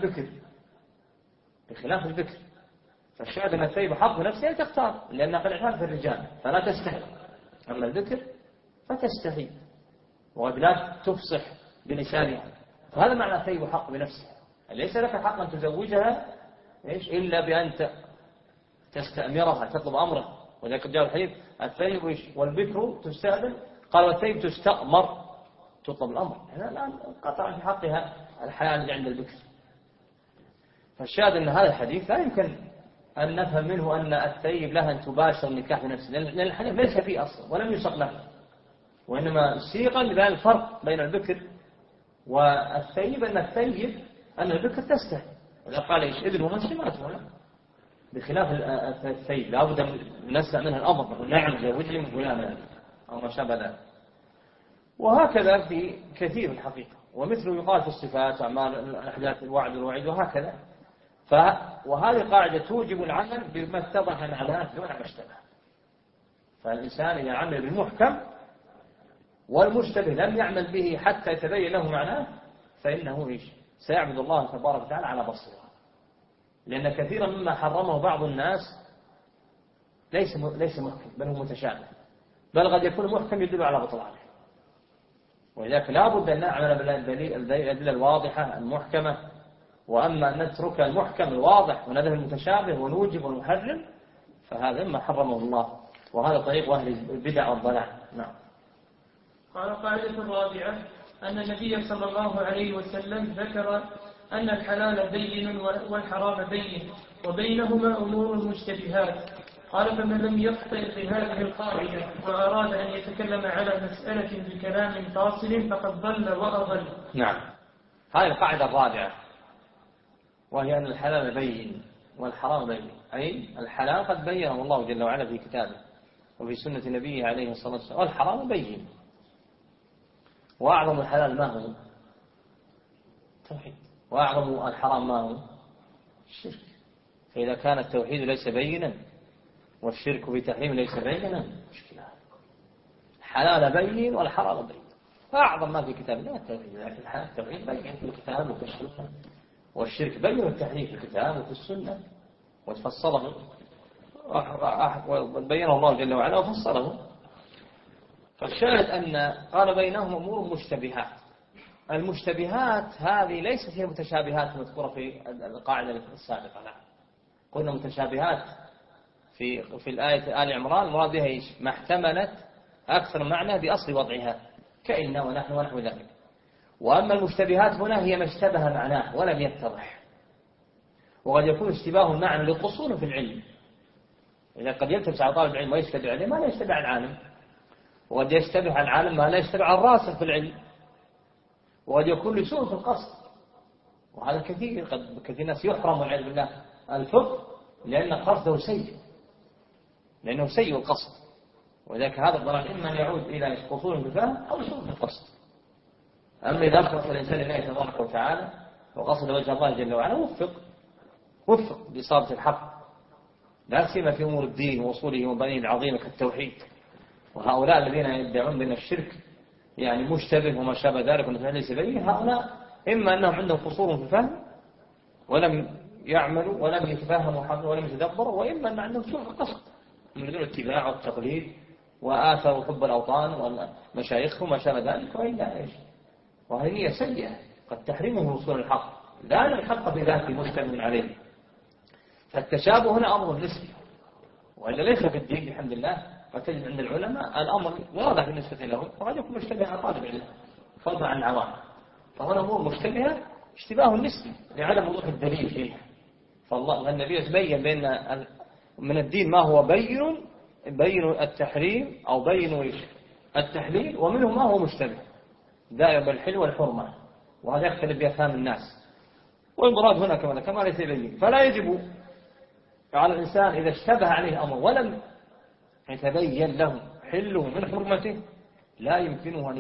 البكر. فالشاهد أن الثيب حق بنفسها تختار لأنها قد اعتاد في الرجال فلا تستحي، أما البكر فتستحي وقد لا تفصح بلسانها، فهذا معنى الثيب حق بنفسها، ليس لك حق أن تزوجها إلا بأن تستأمرها تطلب أمره. وذلك جاء الحديث الثيب والبكر تستأذن، قال والثيب تستأمر تطلب الأمر، هنا الآن قطع في حقها الحياة اللي عند البكر. فالشاهد أن هذا الحديث لا يمكن أن نفهم منه أن الثيب لها أن تباشر النكاح بنفسه، لأن الحديث ليس فيه أصلا ولم يسق له، وإنما سيقا لبيان الفرق بين البكر والثيب، أن البكر تستحي، وإذا قال إذن ومسلمات هنا بخلاف الثيب لا بد أن نسمع منها الأمر، نعم زوجني من فلان أو ما شابه ذلك. وهكذا في كثير الحقيقة، ومثله يقال في الصفات وأعمال الأحداث الوعد والوعيد وهكذا. وهذه قاعدة توجب العمل بما اتضح معناه دون ما اشتبه. فالإنسان إذا عمل بالمحكم والمشتبه لم يعمل به حتى يتبين له معناه فإنه سيعبد الله تبارك وتعالى على بصيرة. لأن كثيرا مما حرمه بعض الناس ليس محكم بل هو متشابه، بل قد يكون محكم يدل على بطلانه. ولذلك لا بد أن نعمل بالأدلة الواضحة المحكمة. وأما أن نترك المحكم الواضح ونذهب المتشابه ونوجب ونحرم فهذا ما حرمه الله، وهذا طريق أهل البدع والضلال. نعم. قال قاعدة الرابعة أن النبي صلى الله عليه وسلم ذكر أن الحلال بين والحرام بين وبينهما أمور مشتبهات. قال فمن لم يخطئ بهذه القاعدة وأراد أن يتكلم على مسألة بكلام فاصل فقد ضل وأضل. نعم، هذه القاعدة الرابعة، وهي أن الحلال بين والحرام بين، أي الحلال قد بينه الله جل وعلا في كتابه وفي سنة نبيه عليه الصلاة والسلام، والحرام بين. وأعظم الحلال ما هو؟ التوحيد. وأعظم الحرام ما هو؟ الشرك. فإذا كان التوحيد ليس بينا والشرك بتحريم ليس بينا مشكلة. الحلال بين والحرام بين، فأعظم ما في كتاب الله التوحيد، لكن التوحيد بين في الكتاب وفي السنة، والشرك بين التحريم في الكتاب وفي السنة وتفصله وبينه الله جل وعلا وفصله. فالشاهد أن قال بينهم أمور مشتبهات. المشتبهات هذه ليست هي متشابهات مذكورة في القاعدة السابقة، لا، قلنا متشابهات في الآية آل عمران المراد بها إيش؟ ما احتملت أكثر معنى بأصل وضعها كإن ونحن ونحو ذلك. وأما المشتبهات هنا هي ما اشتبه معناه ولم يتضح. وقد يكون اشتباه المعنى لقصور في العلم، إذا قد يلتبس على طالب العلم ويشتبه عليه ما لا يشتبه العالم، وقد يشتبه على العالم ما لا يشتبه على الراسخ في العلم، وقد يكون لسوء في القصد. وهذا كثير، كثير ناس يحرم والعياذ بالله الفقه لأن قصده سيء، لأنه سيء القصد. وذلك هذا الضلال إما أن يعود إلى قصور في الفهم أو سوء في القصد. أما إذا أخلص الإنسان لله تبارك وتعالى وقصد وجه الله جل وعلا وفق بإصابة الحق، لا سيما في أمور الدين ووصوله ومبانيه العظيمة كالتوحيد. وهؤلاء الذين يدعون بأن الشرك يعني مشتبه وما شابه ذلك ونفعل ليس بيه، هؤلاء إما أنهم عندهم قصور في الفهم ولم يعملوا ولم يتفاهموا حقا ولم يتدبروا، وإما أن عندهم سوء القصد من دون الاتباع والتقليد وآثار حب الأوطان ومشايخهم وما شابه ذلك، وإلا إيش؟ وهذه نية سيئة قد تحرمه وصول الحق، لا الحق بذاته مشتبه عليه. فالتشابه هنا أمر نسبي، وإلا ليس في الدين الحمد لله. قد تجد عند العلماء الأمر واضح بالنسبة لهم، وقد يكون مشتبه على طالب العلم فضلا عن العوام. فهنا أمور مشتبهة اشتباه نسبي لعدم وضوح الدليل فيها. فالله النبي بين بأن من الدين ما هو بين التحريم أو بين التحليل، ومنه ما هو مشتبه دائما بالحل والحرمة، وهذا يختلف بأفهام الناس. والمراد هنا كما ليس يبين. فلا يجب على الإنسان إذا اشتبه عليه أمر ولم يتبين له حله من حرمته لا يمكنه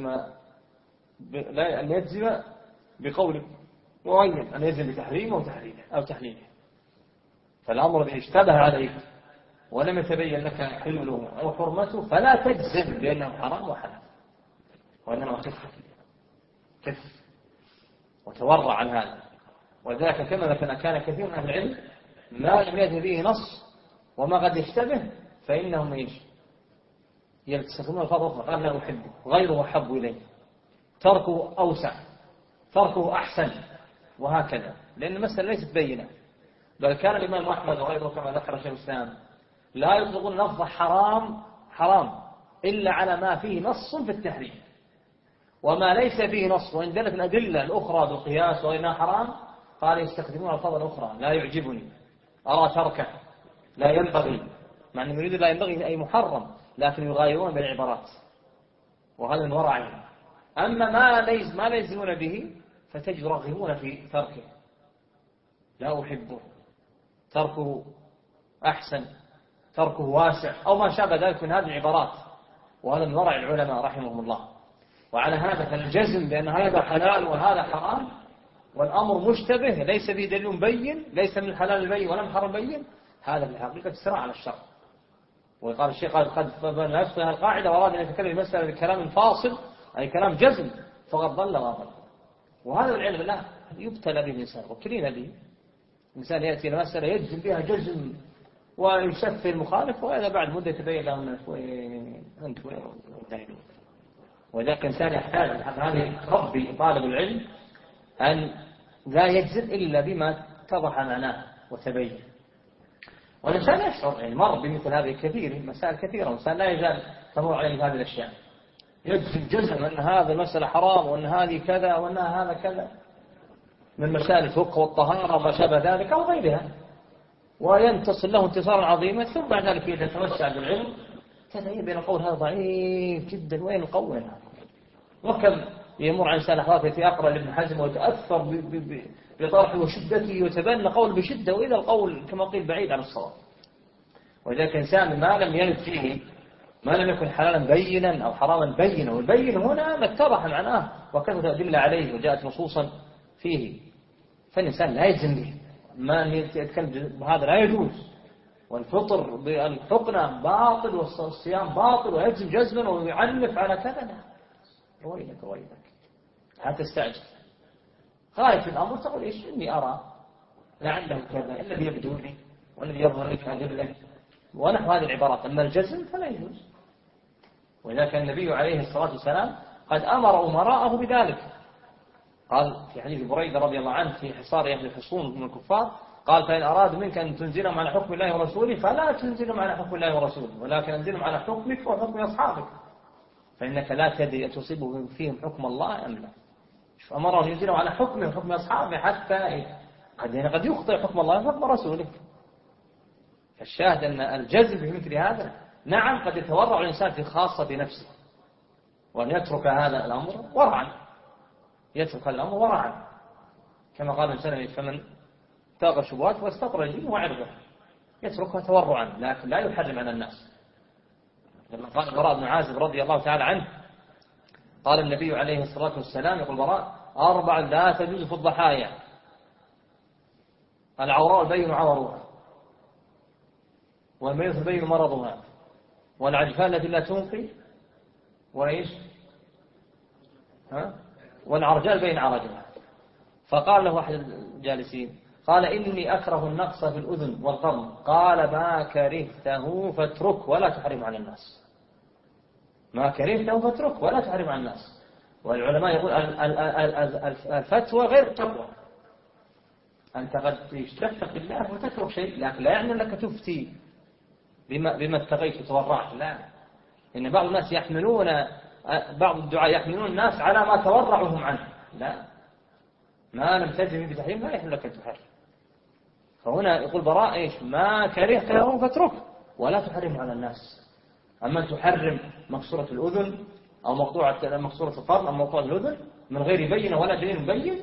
أن يجزم بقول معين، أن يجزم بتحريمه أو تحليله. فالأمر الذي اشتبه عليك ولم يتبين لك حله أو حرمته فلا تجزم بأنه حرام وحلال، وإنما كف وتورع عن هذا. وذلك كما ذكرنا كان كثير من العلم ما لم يأتي به نص وما قد يشتبه فإنهم يستخدمون الفاظ أخرى، قال لا أحبه، غيره أحب إليه، تركه أوسع، تركه أحسن، وهكذا. لأن المسألة ليست بينة. بل كان الإمام أحمد وغيره كما ذكر شيخ الإسلام لا يطلقون لفظ حرام إلا على ما فيه نص في التحريم، وما ليس فيه نص وإن دلت الأدلة الأخرى بالقياس وإنها حرام قال يستخدمون الفاظا أخرى، لا يعجبني، أرى تركه، لا ينبغي، مع أنه يريد لا ينبغي أي محرم، لكن يغايرون بالعبارات، وهذا من ورعهم. أما ما ليسون به فتجد يرغبون في تركه، لا أحبه، تركه أحسن، تركه واسع، أو ما شابه ذلك من هذه العبارات. وهذا من ورع العلماء رحمهم الله. وعلى هذا فالجزم بأن هذا حلال وهذا حرام والأمر مشتبه ليس فيه دليل بين، ليس من الحلال البين ولا من الحرام البين، هذا في الحقيقة صراع على الشرع. وقال الشيخ قد نفسها القاعدة وأراد أن يتكلم المسألة بكلام فاصل أي كلام جزم فقد ضل وأضل. وهذا العلم لا يبتلى به الإنسان وابتلينا به. الإنسان يأتي إلى مسألة يجزم بها جزم ويشفي المخالف، وإذا بعد مدة يتبين له أنك وين أنت وين. وذاك الإنسان يحتاج هذه ربي طالب العلم أن لا يجزم إلا بما اتضح معناه وتبين. والإنسان يشعر يعني مر بمثل هذه كثير مسائل كثيرة، والإنسان لا يزال تمر عليه هذه الأشياء يجزم أن هذا المسألة حرام وأن هذه كذا وأن هذا كذا من مسائل الفقه والطهارة وما شابه ذلك أو غيرها، وينتصر له انتصارا عظيما، ثم بعد ذلك يتوسع بالعلم تبين بين القول هذا ضعيف جدا وين القول هذا. وكم يمر عن إنسان أخوات يقرأ لابن حزم ويتأثر بطرحه وشدته ويتبنى قول بشدة، وإذا القول كما قيل بعيد عن الصواب. وذلك إنسان ما لم يرد فيه ما لم يكن حلالا بينا أو حراما بينا، والبين هنا ما اتضح معناه وكثرت أدلة عليه وجاءت نصوصا فيه، فالإنسان لا يجزم به، ما يتكلم هذا لا يجوز، والفطر بالحقنة باطل والصيام باطل ويجزم جزما ويعنف على كذا، لا رويدك لا تستعجل. غاية في الأمر تقول إيش إني أرى لعله كذا الذي يبدو لي والذي يظهر لك أدلة ونحو هذه العبارات. أما الجزم فلا يجوز. وإذا كان النبي عليه الصلاة والسلام قد أمر أمراءه بذلك، قال في حديث بريدة رضي الله عنه في حصار أهل الحصون من الكفار، قال فإن أرادوا منك أن تنزلهم على حكم الله ورسوله فلا تنزلهم على حكم الله ورسوله، ولكن انزلهم على حكمك وحكم أصحابك، فإنك لا تدري أتصيب فيهم حكم الله أم لا. فأمرهم ينزلهم على حكمه وحكم أصحابه حتى قد يخطئ حكم الله وحكم رسوله. فالشاهد أن الجزم في مثل هذا نعم قد يتورع الإنسان في خاصة بنفسه، وأن يترك هذا الأمر ورعا، يترك الأمر ورعا كما قال الإنسان فمن تاغ الشبهات واستطر دينه وعرضه يتركها تورعا، لكن لا يحرم على الناس. لما قال البراء بن عازب رضي الله تعالى عنه قال النبي عليه الصلاة والسلام يقول البراء 4 لا تجوز في الضحايا: العوراء البين عورها، والميت البين مرضها، والعجفاء التي لا تنقي، وإيش والعرجاء البين عرجها. فقال له أحد الجالسين قال إني أكره النقص في الأذن والقرن، قال ما كرهته فاترك ولا تحرم على الناس، ما كرهته فاترك ولا تحرم على الناس. والعلماء يقول الفتوى غير التقوى، أنت قد تشترك بالله وتترك شيء، لكن لا يعني أنك تفتي بما اتقيت وتورعت، لا. إن بعض الناس يحملون بعض الدعاء يحملون الناس على ما تورعهم عنه، لا، ما لم تجد بتحريم لا يحل لك التحريم. فهنا يقول براء إيش ما كرهته فاتركه ولا تحرم على الناس. أما أن تحرم مكسورة الأذن أو مكسورة القرن أو مقطوعة الأذن من غير بينة ولا دليل مبين،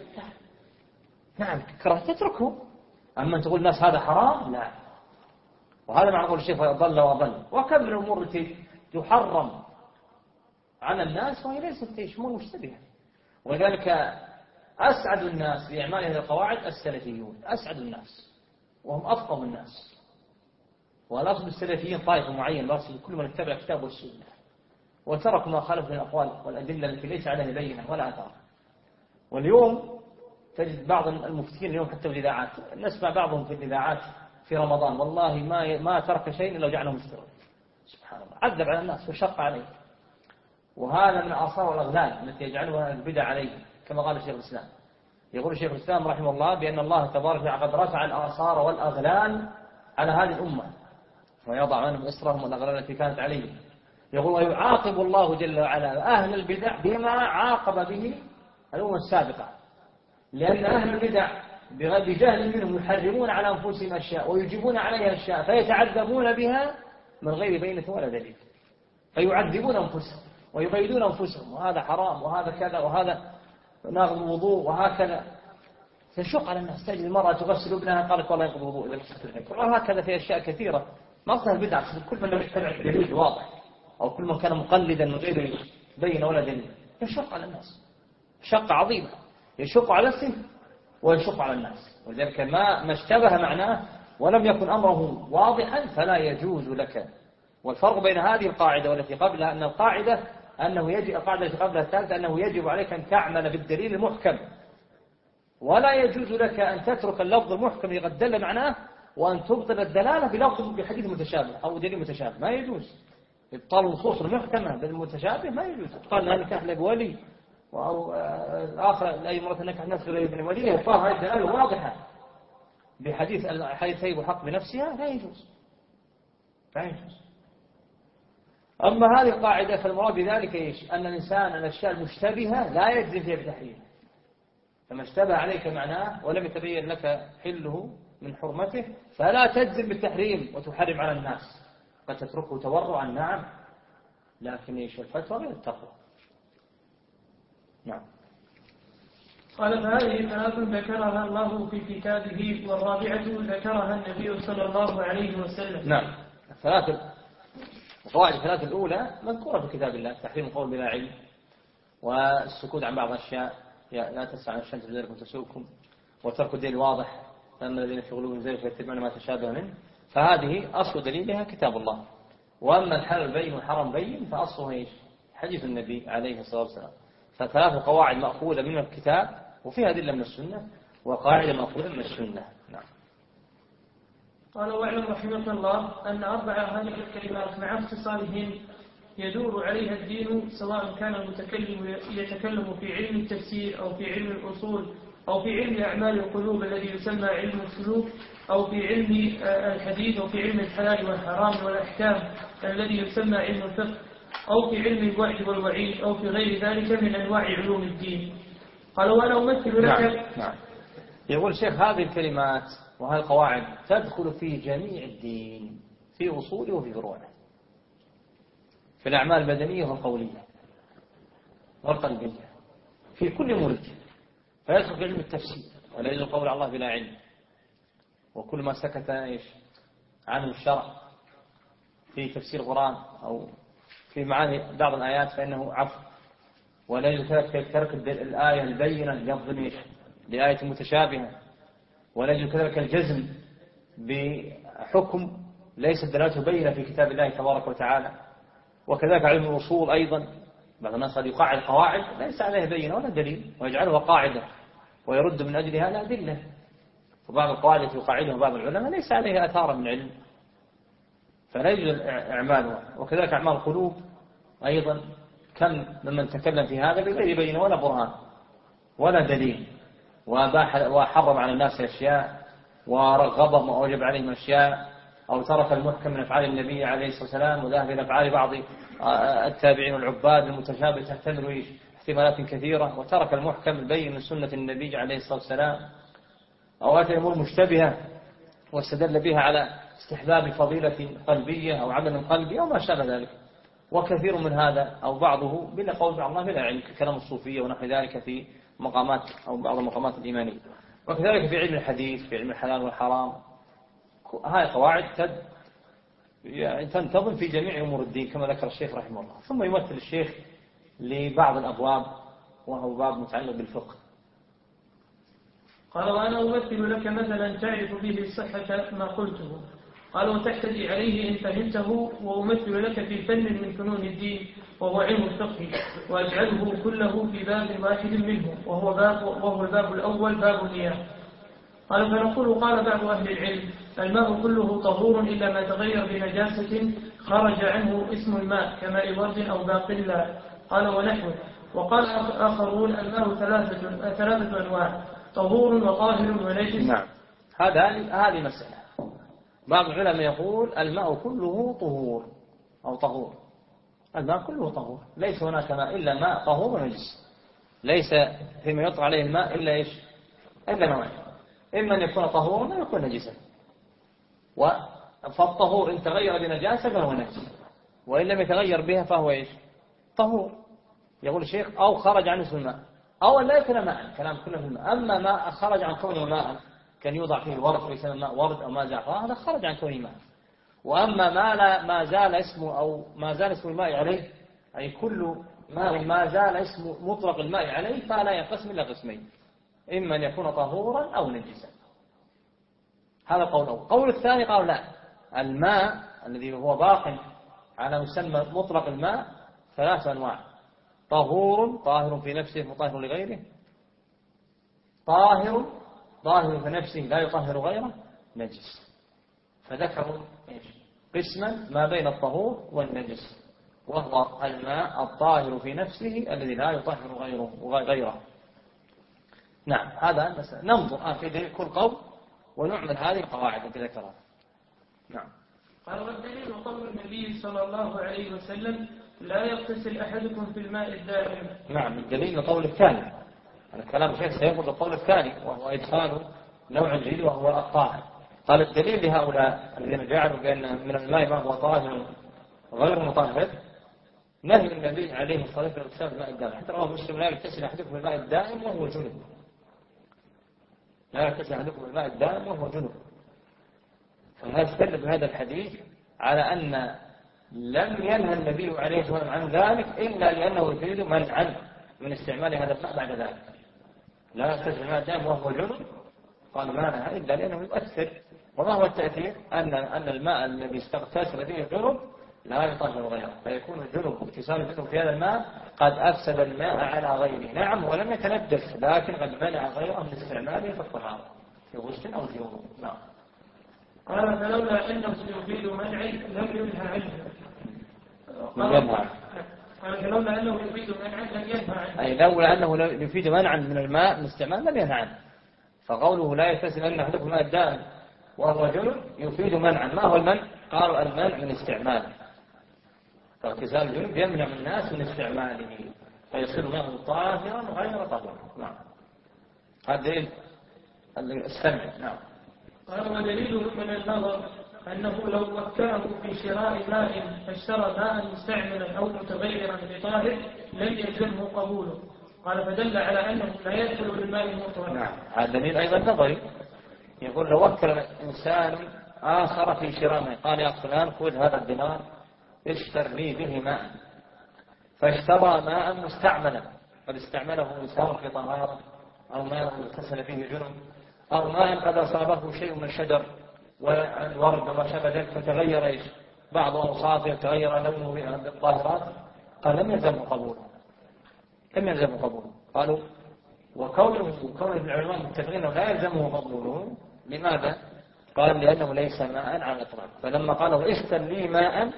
نعم كره تتركه. أما أن تقول الناس هذا حرام، لا. وهذا معنى قول الشيخ ضل وضل. وكم من الأمور التي تحرم على الناس وهي ليست مو مشتبهة. ولذلك أسعد الناس بإعمال هذه القواعد السلفيون، أسعد الناس وهم أفقه الناس. والأصل السلفيين طائفة معين، الأصل كل من اتبع الكتاب والسنة وتركوا ما خالف من الأقوال والأدلة التي ليس عليها بينة ولا أثار. واليوم تجد بعض المفتين اليوم حتى في الإذاعات، نسمع بعضهم في الإذاعات في رمضان والله ما ترك شيء إلا وجعله مفترا. سبحان الله، عذب على الناس وشق عليه. وهذا من آثار والأغلال التي يجعلها البدع عليه، كما قال الشيخ الإسلام. يقول الشيخ الإسلام رحمه الله بأن الله تبارك وتعالى قد رفع الآثار والأغلال على هذه الأمة ويضع عنهم إصرهم والأغلال التي كانت عليهم. يقول ويعاقب الله جل وعلا أهل البدع بما عاقب به الأمة السابقة، لأن أهل البدع بجهل منهم يحرمون على أنفسهم أشياء ويجيبون عليها أشياء فيتعذبون بها من غير بينة ولا دليل، فيعذبون أنفسهم ويقيدون أنفسهم، وهذا حرام وهذا كذا وهذا ناقض الوضوء وهكذا. تشق على الناس، تجد المرأة تغسل ابنها قالت والله ينقض الوضوء إذا غسلت ابنك، وهكذا في أشياء كثيرة. مصدر البدع كل من لم يتبع دليل واضح أو كل من كان مقلدا من غير بينة ولا دليل يشق على الناس شق عظيمة، يشق على نفسه ويشق على الناس. ولذلك ما اشتبه معناه ولم يكن أمره واضحا فلا يجوز لك. والفرق بين هذه القاعدة والتي قبلها أن القاعدة القاعدة التي قبلها الثالثة أنه يجب عليك أن تعمل بالدليل المحكم، ولا يجوز لك أن تترك اللفظ المحكم اللي قد دل معناه وأن تبطل الدلالة بلفظ بحديث متشابه أو دليل متشابه، ما يجوز. إبطال النصوص المحكمة بالمتشابه ما يجوز. قال لا نكاح إلا بولي، أو الآخر أي مرة نكاح نفس غير ابن ولي، إبطال هذه الدلالة واضحة بحديث هيب حق بنفسها لا يجوز. أما هذه القاعدة فالمراد بذلك إيش؟ أن الإنسان الأشياء المشتبهة لا يجزم فيها بتحريم، فما اشتبه عليك معناه ولم يتبين لك حله من حرمته فلا تجزم بالتحريم وتحرم على الناس. قد تتركه تورعا نعم، لكن إيش الفتوى غير التقوى. نعم. قال فهذه ثلاث ذكرها الله في كتابه، والرابعة ذكرها النبي صلى الله عليه وسلم. نعم. القواعد الثلاث الأولى مذكورة في كتاب الله: تحريم القول بلا علم، والسكوت عن بعض الأشياء، لا تسعى عن الشمس بذلكم تسوكم، وترك الدين واضح، فأما الذين في قلوبهم زيغ فيتبعون ما تشابه منه. فهذه أصل دليلها كتاب الله. وأما الحلال بين والحرام بين فأصلها إيش؟ حديث النبي عليه الصلاة والسلام. فثلاث قواعد مأخوذة من الكتاب وفيها أدلة من السنة، وقاعدة مأخوذة من السنة. نعم. قال واعلم رحمه الله أن أربع هذه الكلمات مع اختصارهن يدور عليها الدين، سواء كان المتكلم يتكلم في علم التفسير أو في علم الأصول أو في علم أعمال القلوب الذي يسمى علم السلوك، أو في علم الحديث، أو في علم الحلال والحرام والأحكام الذي يسمى علم الفقه، أو في علم الوعد والوعيد، أو في غير ذلك من أنواع علوم الدين. قال وأنا أمثل لك. نعم. يقول الشيخ هذه الكلمات وهذه القواعد تدخل في جميع الدين، في أصوله وفي فروعه، في الأعمال البدنية والقولية والقلبية، في كل مرد. فيدخل في علم التفسير، ولا يجوز القول على الله بلا علم، وكل ما سكت عنه الشرع في تفسير القرآن أو في معاني بعض الآيات فإنه عفو، ولا يجوز ترك الآية البينة لفظ لآية متشابهة، ولا يجوز كذلك الجزم بحكم ليس دلالته بينة في كتاب الله تبارك وتعالى. وكذلك علم الأصول أيضا، بعض الناس قد يقاعد قواعد ليس عليها بينة ولا دليل ويجعلها قاعدة ويرد من أجلها الأدلة. وبعض القواعد التي يقاعدها بعض العلماء ليس عليها أثار من علم فلا يجوز إعمالها. وكذلك أعمال القلوب أيضا، كم ممن تكلم في هذا بغير بينة ولا برهان ولا دليل، وحرم على الناس أشياء ورغبهم وأوجب عليهم أشياء، أو ترك المحكم من أفعال النبي عليه الصلاة والسلام وذهب إلى أفعال بعض التابعين والعباد المتشابه تحتمل احتمالات كثيرة، وترك المحكم البين من سنة النبي عليه الصلاة والسلام، أو أتى أمور مشتبهة واستدل بها على استحباب فضيلة قلبية أو عمل قلبي أو ما شابه ذلك. وكثير من هذا أو بعضه بلا قول بعض الله بلا علم، كلام الصوفية ونحو ذلك في مقامات أو بعض المقامات الإيمانية. وكذلك في علم الحديث، في علم الحلال والحرام. هاي قواعد تنتظم في جميع أمور الدين كما ذكر الشيخ رحمه الله. ثم يمثل الشيخ لبعض الأبواب وهو باب متعلق بالفقه. قال وأنا أمثل لك مثلا تعرف به صحة ما قلته. قال وتحتدي عليه إن فهمته، وأمثل لك في فن من فنون الدين وهو علم الفقه، وأجعله كله في باب واحد منه وهو الباب الأول باب المياه. قال فنقول قال بعض أهل العلم الماء كله طهور إلا ما تغير بنجاسة خرج عنه اسم الماء كماء ورد أو باقلا. قال ونحوه. وقال آخرون الماء ثلاثة أنواع، طهور وطاهر ونجس. نعم. هذه مسألة. بعض العلماء يقول الماء كله طهور أو طهور. الماء كله طهور، ليس هناك ماء إلا ماء طهور ونجس. ليس فيما يطلع عليه الماء إلا إيش؟ إلا نوعين، إما أن يكون طهورا أو يكون نجسا. فالطهور إن تغير بنجاسة فهو نجس، وإن لم يتغير بها فهو إيش؟ طهور. يقول الشيخ أو خرج عن اسم الماء، أو لا يكون ماء، كلام كله في الماء. أما ما خرج عن كونه ماء كان يوضع فيه الورد ويسمى ماء ورد أو ماء زعفران، هذا خرج عن كونه ماء. وأما ما زال اسمه أو ما زال اسم الماء عليه، أي كل ماء ما زال اسم مطلق الماء عليه، فلا ينقسم إلا قسمين: إما أن يكون طهورا أو نجسا. هذا قول أول. قول الثاني قال لا، الماء الذي هو باق على مسمى مطلق الماء 3 أنواع: طاهر في نفسه مطهر لغيره، طاهر في نفسه لا يطهر غيره، نجس. فذكروا قسما ما بين الطهور والنجس، وهو الماء الطاهر في نفسه الذي لا يطهر غيره. نعم، هذا المسألة. ننظر في دليل كل قول ونعمل هذه القواعد التي ذكرها. نعم. قال والدليل قول النبي صلى الله عليه وسلم: لا يغتسل أحدكم في الماء الدائم. نعم، الدليل القول الثاني. الكلام شيخ سيقول القول الثاني، وهو إدخال نوع جديد وهو الطاهر. قال الدليل لهؤلاء الذين جعلوا بأن من الماء ما هو طاهر غير مطهر نهي النبي عليه الصلاة والسلام الماء الدائم. حتى رواه مسلم: لا يغتسل أحدكم في الماء الدائم وهو جنب. لا يغتسل أحدكم في الماء الدائم وهو جنب. فهذا يستدل بهذا الحديث على أن لم ينهى النبي عليه الصلاة والسلام عن ذلك إلا لأنه يريد منعا من استعمال هذا الماء بعد ذلك. لا يغتسل الماء الدائم وهو جنب، قال ما نهى إلا لأنه يؤثر. وما هو التأثير؟ أن الماء الذي استغتسل به الجنب لا يطهر غيره، فيكون الجنب اغتسال الجنب في هذا الماء قد أفسد الماء على غيره. نعم، ولم يتندس، لكن قد منع غيره من استعماله في الطهارة في غسل أو في وضوء. نعم. قال فلولا أنه يفيد منع لم ينهى عنه. قال فلولا أنه يفيد منع لم ينهى عنه. أي لولا أنه يفيد منعا من الماء من استعمال لم ينهى عنه. فقوله لا يغتسل أن أحدكم الماء الدائم وهو جنب يفيد منعا. ما هو المنع؟ قالوا المنع من استعماله. فاغتسال الجنب يمنع الناس من استعماله فيصير ماء طاهرا غير طاهر. نعم. هذا دليل السمع. نعم. قال ودليله من النظر أنه لو وكله في شراء ماء فاشترى ماء مستعملا أو متغيرا بطاهر لم يلزمه قبوله. قال فدل على أنه لا يدخل بالماء المطلق. نعم، هذا دليل أيضا نظري. يقول لو وكل إنسان آخر في شراء ماء، قال يا فلان خذ هذا الدينار اشتر لي به ماء، فاشترى ماء مستعملا قد استعمله إنسان في طهارة، أو ماء اغتسل فيه جنب، أو ماء قد أصابه شيء من الشجر والورد وما شابه ذلك فتغير بعض أوصافه تغير لونه بالطاهرات، قال لم يلزمه قبوله. لم يلزمه قبوله. قالوا وكون العلماء متفقين لا يلزمه قبوله. لماذا؟ قال لأنه ليس ماء على الإطلاق. فلما قالوا اشتر لي ماء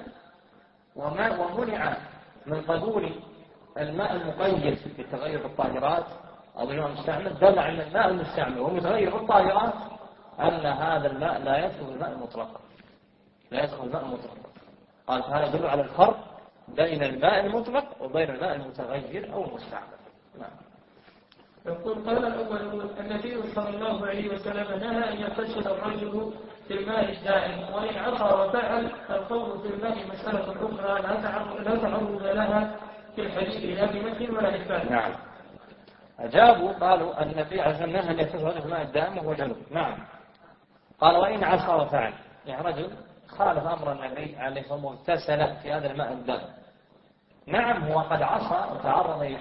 ومنع من قبول الماء المقيد بالتغير بالطاهرات أو الماء المستعمل، دل على الماء المستعمل ومتغير بالطاهرات أن هذا الماء لا يدخل الماء المطلق. لا يدخل الماء المطلق. قال هذا يدل على الفرق بين الماء المطلق وبين الماء المتغير أو المستعمل. نعم. يقول قال الأول النبي صلى الله عليه وسلم نهى أن يغتسل الرجل في الماء الدائم، وإن عصى وفعل القول في الماء مسألة أخرى لا تعرض لها في الحديث لا بمثل ولا إثبات. نعم. أجابوا قالوا النبي عليه الصلاة والسلام نهى أن يغتسل الرجل في الماء الدائم وهو جنب. نعم. قال وإن عصى وفعل، يعني رجل خالف أمر النبي عليه الصلاة والسلام واغتسل في هذا الماء الدائم. نعم، هو قد عصى وتعرض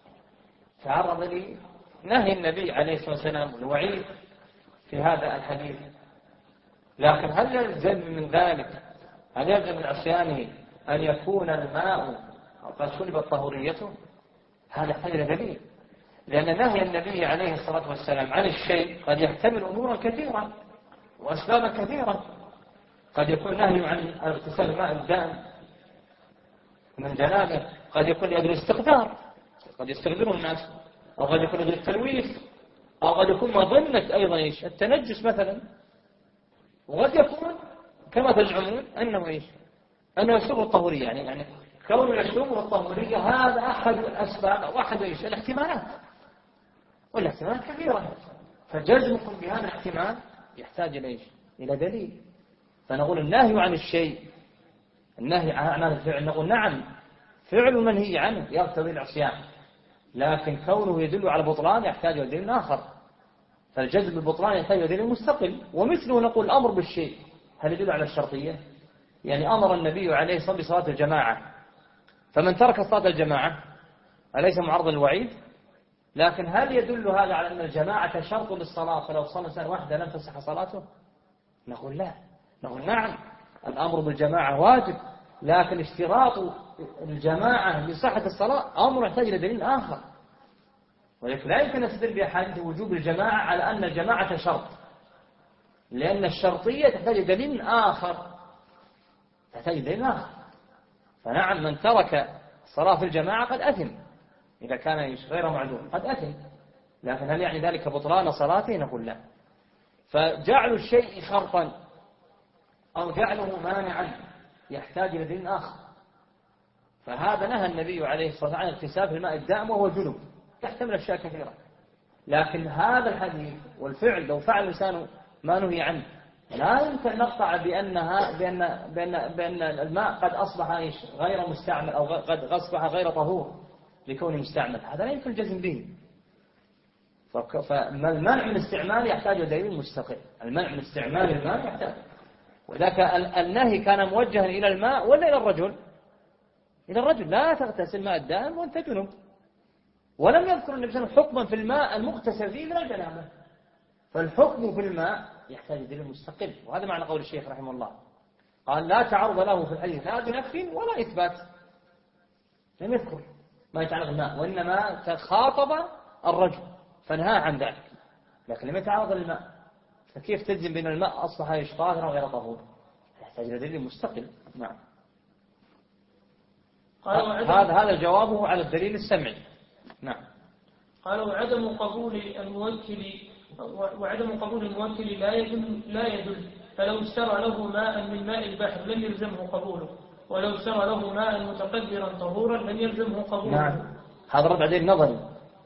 لنهي النبي عليه الصلاة والسلام الوعيد في هذا الحديث، لكن هل يلزم من ذلك، هل يلزم من عصيانه أن يكون الماء قد سلبت طهوريته؟ هذا يحتاج إلى دليل، لأن نهي النبي عليه الصلاة والسلام عن الشيء قد يحتمل أمورا كثيرة وأسبابا كثيرة. قد يكون نهي عن اغتسال الماء الدائم من جنابه، قد يكون لأجل استقدار، قد يستقدره الناس، أو قد يكون لأجل التلويث، أو قد يكون مظنة أيضا التنجس مثلا، وقد يكون كما تزعمون أنه يسوغ الطهورية، يعني كونه يسوغ الطهورية هذا أحد الأسباب أو أحد الاحتمالات، والاحتمالات كثيرة، فجزمكم بهذا الاحتمال يحتاج إلى دليل. فنقول النهي عن الشيء، النهي عن الفعل، نقول نعم فعل منهي عنه يقتضي العصيان، لكن كونه يدل على بطلان يحتاج إلى دليل آخر. فالجزم بالبطلان يحتاج إلى دليل مستقل. ومثله نقول الأمر بالشيء هل يدل على الشرطية؟ يعني أمر النبي عليه الصلاة والسلام بصلاة الجماعة، فمن ترك صلاة الجماعة أليس معرض للوعيد؟ لكن هل يدل هذا على أن الجماعة شرط للصلاة فلو صلى إنسان وحده لم تصح صلاته؟ نقول لا. نقول نعم، الأمر بالجماعة واجب، لكن اشتراط الجماعة لصحة الصلاة أمر يحتاج إلى دليل آخر، ولكن لا يمكن نستدل بأحاديث وجوب الجماعة على أن الجماعة شرط، لأن الشرطية تحتاج دليل آخر، تحتاج دليل آخر. فنعم من ترك الصلاة في الجماعة قد أثم إذا كان غير معذور، قد أثم، لكن هل يعني ذلك بطلان صلاته؟ نقول لا. فجعل الشيء شرطا أو جعله مانعا يحتاج إلى دليل آخر. فهذا نهى النبي عليه الصلاة والسلام عن اغتسال في الماء الدائم وهو جنب، تحتمل أشياء كثيرة، لكن هذا الحديث والفعل لو فعل الإنسان ما نهي عنه لا يمكن نقطع بأن الماء قد أصبح غير مستعمل أو قد أصبح غير طهور لكونه مستعمل، هذا لا يمكن الجزم به. فالمنع من الاستعمال يحتاج دليل مستقل، المنع من استعمال الماء يحتاج، وذاك النهي كان موجها إلى الماء ولا إلى الرجل؟ إلى الرجل، لا تغتسل ماء الدائم وأنت جنب، ولم يذكر النبي صلى الله عليه وسلم حكما في الماء المغتسل فيه من الجنابة، فالحكم في الماء يحتاج دليل مستقل، وهذا معنى قول الشيخ رحمه الله، قال لا تعرض له في الحديث لا بنفي ولا إثبات، لم يذكر ما يتعلق بالماء، وإنما تخاطب الرجل فنهى عن ذلك، لكن لم يتعرض للماء، فكيف تجزم بأن الماء أصبح طاهرا وغير طهور؟ يحتاج إلى دليل مستقل. نعم. هذا جوابه على الدليل السمعي. نعم. قالوا وعدم قبول الموكل لا يدل، فلو اشترى له ماء من ماء البحر لم يلزمه قبوله، ولو اشترى له ماء متقدرا طهورا لم يلزمه قبوله. نعم. هذا رد عليه النظري.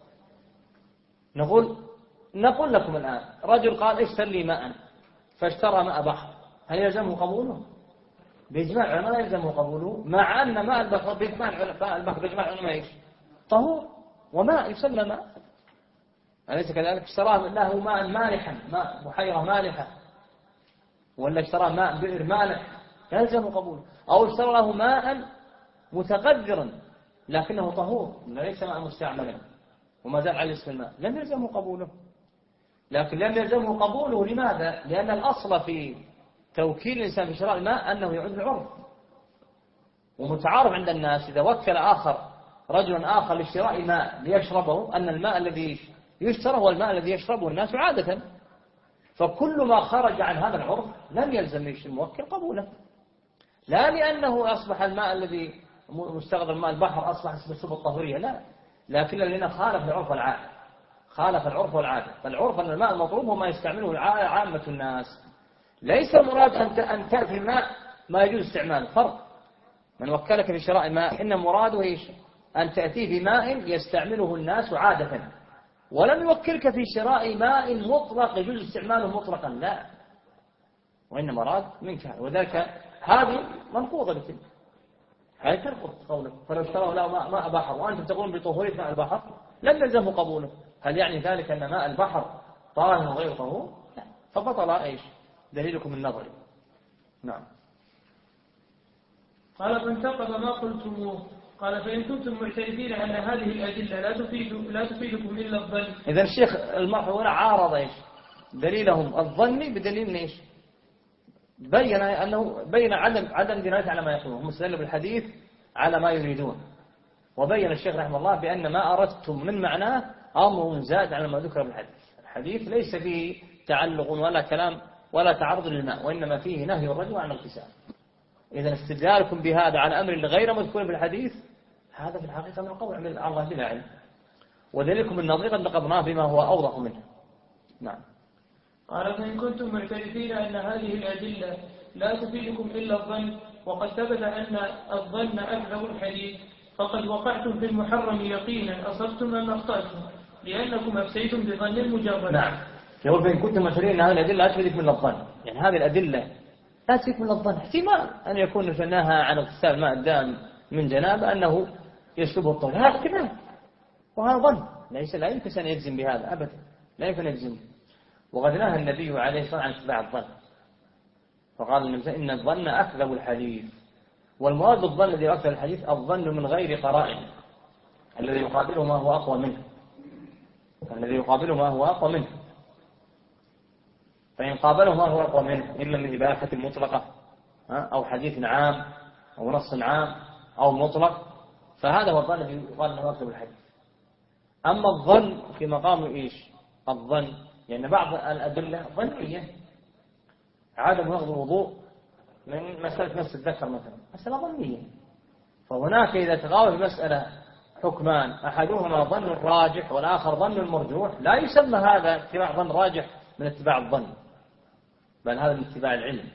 نقول لكم الآن رجل قال اشتر لي ماء فاشترى ماء بحر، هل يلزمه قبوله؟ بإجماع العلماء لا يلزمه قبوله، مع أن ماء البحر بإجماع العلماء طهور وماء يسمى ماء، أليس كذلك؟ اشتراه له ماء مالحا، ماء بحيرة مالحة، ولا اشتراه ماء بئر مالح يلزم قبوله، أو اشترى له ماء متقدرا لكنه طهور ليس ماء مستعملا وما زال على اسم الماء، لم يلزمه قبوله. لكن لم يلزمه قبوله لماذا؟ لأن الأصل في توكيل الإنسان في شراء الماء أنه يعود العرف، ومتعارف عند الناس إذا وكل رجل آخر لشراء ماء ليشربه أن الماء الذي يشترى هو الماء الذي يشربه الناس عادة، فكل ما خرج عن هذا العرف لم يلزم الموكل قبوله، لا لأنه أصبح الماء الذي مستخدم ماء البحر أصبح بصفة الطهورية، لا، لكن لأنه خالف العرف والعادة، خالف العرف والعادة. فالعرف أن الماء المطلوب هو ما يستعمله عامة الناس، ليس المراد أن تأتي الماء ما يجوز استعماله، فرق. من وكلك في شراء ماء إن مراده إيش؟ أن تأتيه بماء يستعمله الناس عادة، ولم يوكلك في شراء ماء مطلق يجوز استعماله مطلقا، لا، وإنما مراد منك هذا، وذلك هذه منقوضة بتلك، هذه ترفض قولك. فلو اشتروا له ماء بحر وأنتم تقولون بطهورية ماء البحر لم يلزمه قبوله، هل يعني ذلك أن ماء البحر طاهر وغير طهور؟ لا، فبطل إيش؟ دليلكم النظري. نعم. قال فانتقض ما قلتموه، قال فإن كنتم معترفين أن هذه الأدلة لا تفيدكم إلا الظن. إذا الشيخ المرحوم عارض إيش؟ دليلهم الظني بدليل إيش؟ بين عدم دلالته على ما يقولون، هم استدلوا بالحديث على ما يريدون، وبين الشيخ رحمه الله بأن ما أردتم من معناه أمر زاد على ما ذكر بالحديث، الحديث ليس فيه تعلق ولا كلام ولا تعرض للماء، وإنما فيه نهي الرجل عن الاغتسال. إذا استدلالكم بهذا على أمر غير مذكور في الحديث هذا في الحقيقة من القول من الله بلا علم، ودليلكم النظري قد نقضناه بما هو أوضح منه. نعم. قال فإن كنتم معترفين أن هذه الأدلة لا تفيدكم إلا الظن، وقد ثبت أن الظن أكذب الحديث، فقد وقعتم في المحرم يقينا أصبتم أم أخطأتم، لأنكم أفتيتم بظن المجرد. نعم. يقول فإن كنتم معترفين أن هذه الأدلة لا تفيدكم إلا الظن، يعني هذه الأدلة لا تفيدكم إلا الظن، احتمال أن يكون فناها عن اغتسال ماء الدائم من جنابه أنه يشربه الطهور، هذا احتمال وهذا ظن، لا يمكن أن يجزم بهذا أبدا، لا يمكن أن يجزم. وقد نهى النبي عليه الصلاة والسلام عن اتباع الظن، فقال النبي إن الظن أكذب الحديث، والمراد بالظن الذي أكذب الحديث الظن من غير قرائن الذي يقابله ما هو أقوى منه، الذي يقابله ما هو أقوى منه. فإن قابله ما هو أقوى منه إما من إباحة مطلقة أو حديث عام أو نص عام أو مطلق، فهذا هو الظن الذي يقال أنه أكذب الحديث. أما الظن في مقام إيش؟ الظن يعني بعض الأدلة ظنية، عدم نقض الوضوء من مسألة مس الذكر مثلا مسألة ظنية، فهناك إذا تقابل مسألة حكمان أحدهما ظن الراجح والآخر ظن المرجوح، لا يسمى هذا اتباع ظن راجح من اتباع الظن، بل هذا من اتباع العلم.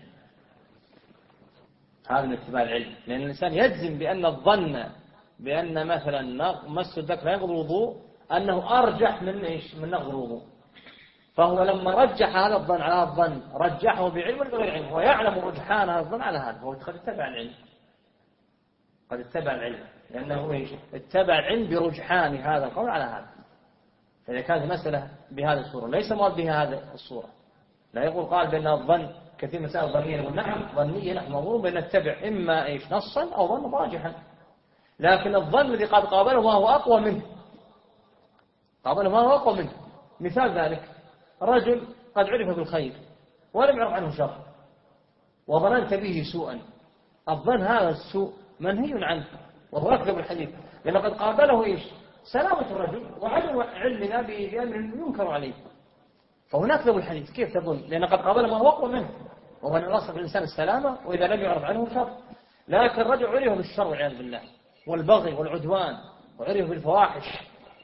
هذا من اتباع العلم، لأن الإنسان يجزم بأن الظن بأن مثلا مس الذكر لا ينقض الوضوء أنه أرجح من إيش؟ من نقض الوضوء. فهو لما رجح هذا الظن على هذا الظن رجحه بعلم ولا بغير علم، هو يعلم رجحان هذا الظن على هذا، هو قد اتبع العلم، قد اتبع العلم، لأنه إيش؟ اتبع العلم برجحان هذا القول على هذا. فإذا كانت المسألة بهذه الصورة ليس مراد بها هذه الصورة، لا يقول قال بأن الظن كثير مسائل ظنية، نقول نعم ظنية، نحن مأمورون بأن نتبع إما إيش؟ نصا أو ظن راجحا، لكن الظن الذي قد قابله ما هو أقوى منه، قابله ما هو أقوى منه. مثال ذلك رجل قد عرف بالخير ولم يعرف عنه شر وظننت به سوءا، الظن هذا السوء منهي عنه وهو أكذب الحديث، لأن قد قابله إيش؟ سلامة الرجل وعدم علمنا بأمر ينكر عليه، فهنا أكذب الحديث. كيف تظن؟ لأن قد قابله ما هو أقوى منه، وهو أن يوصف الإنسان السلامة وإذا لم يعرف عنه شر. لكن الرجل عرف بالشر والعياذ بالله والبغي والعدوان وعرف بالفواحش،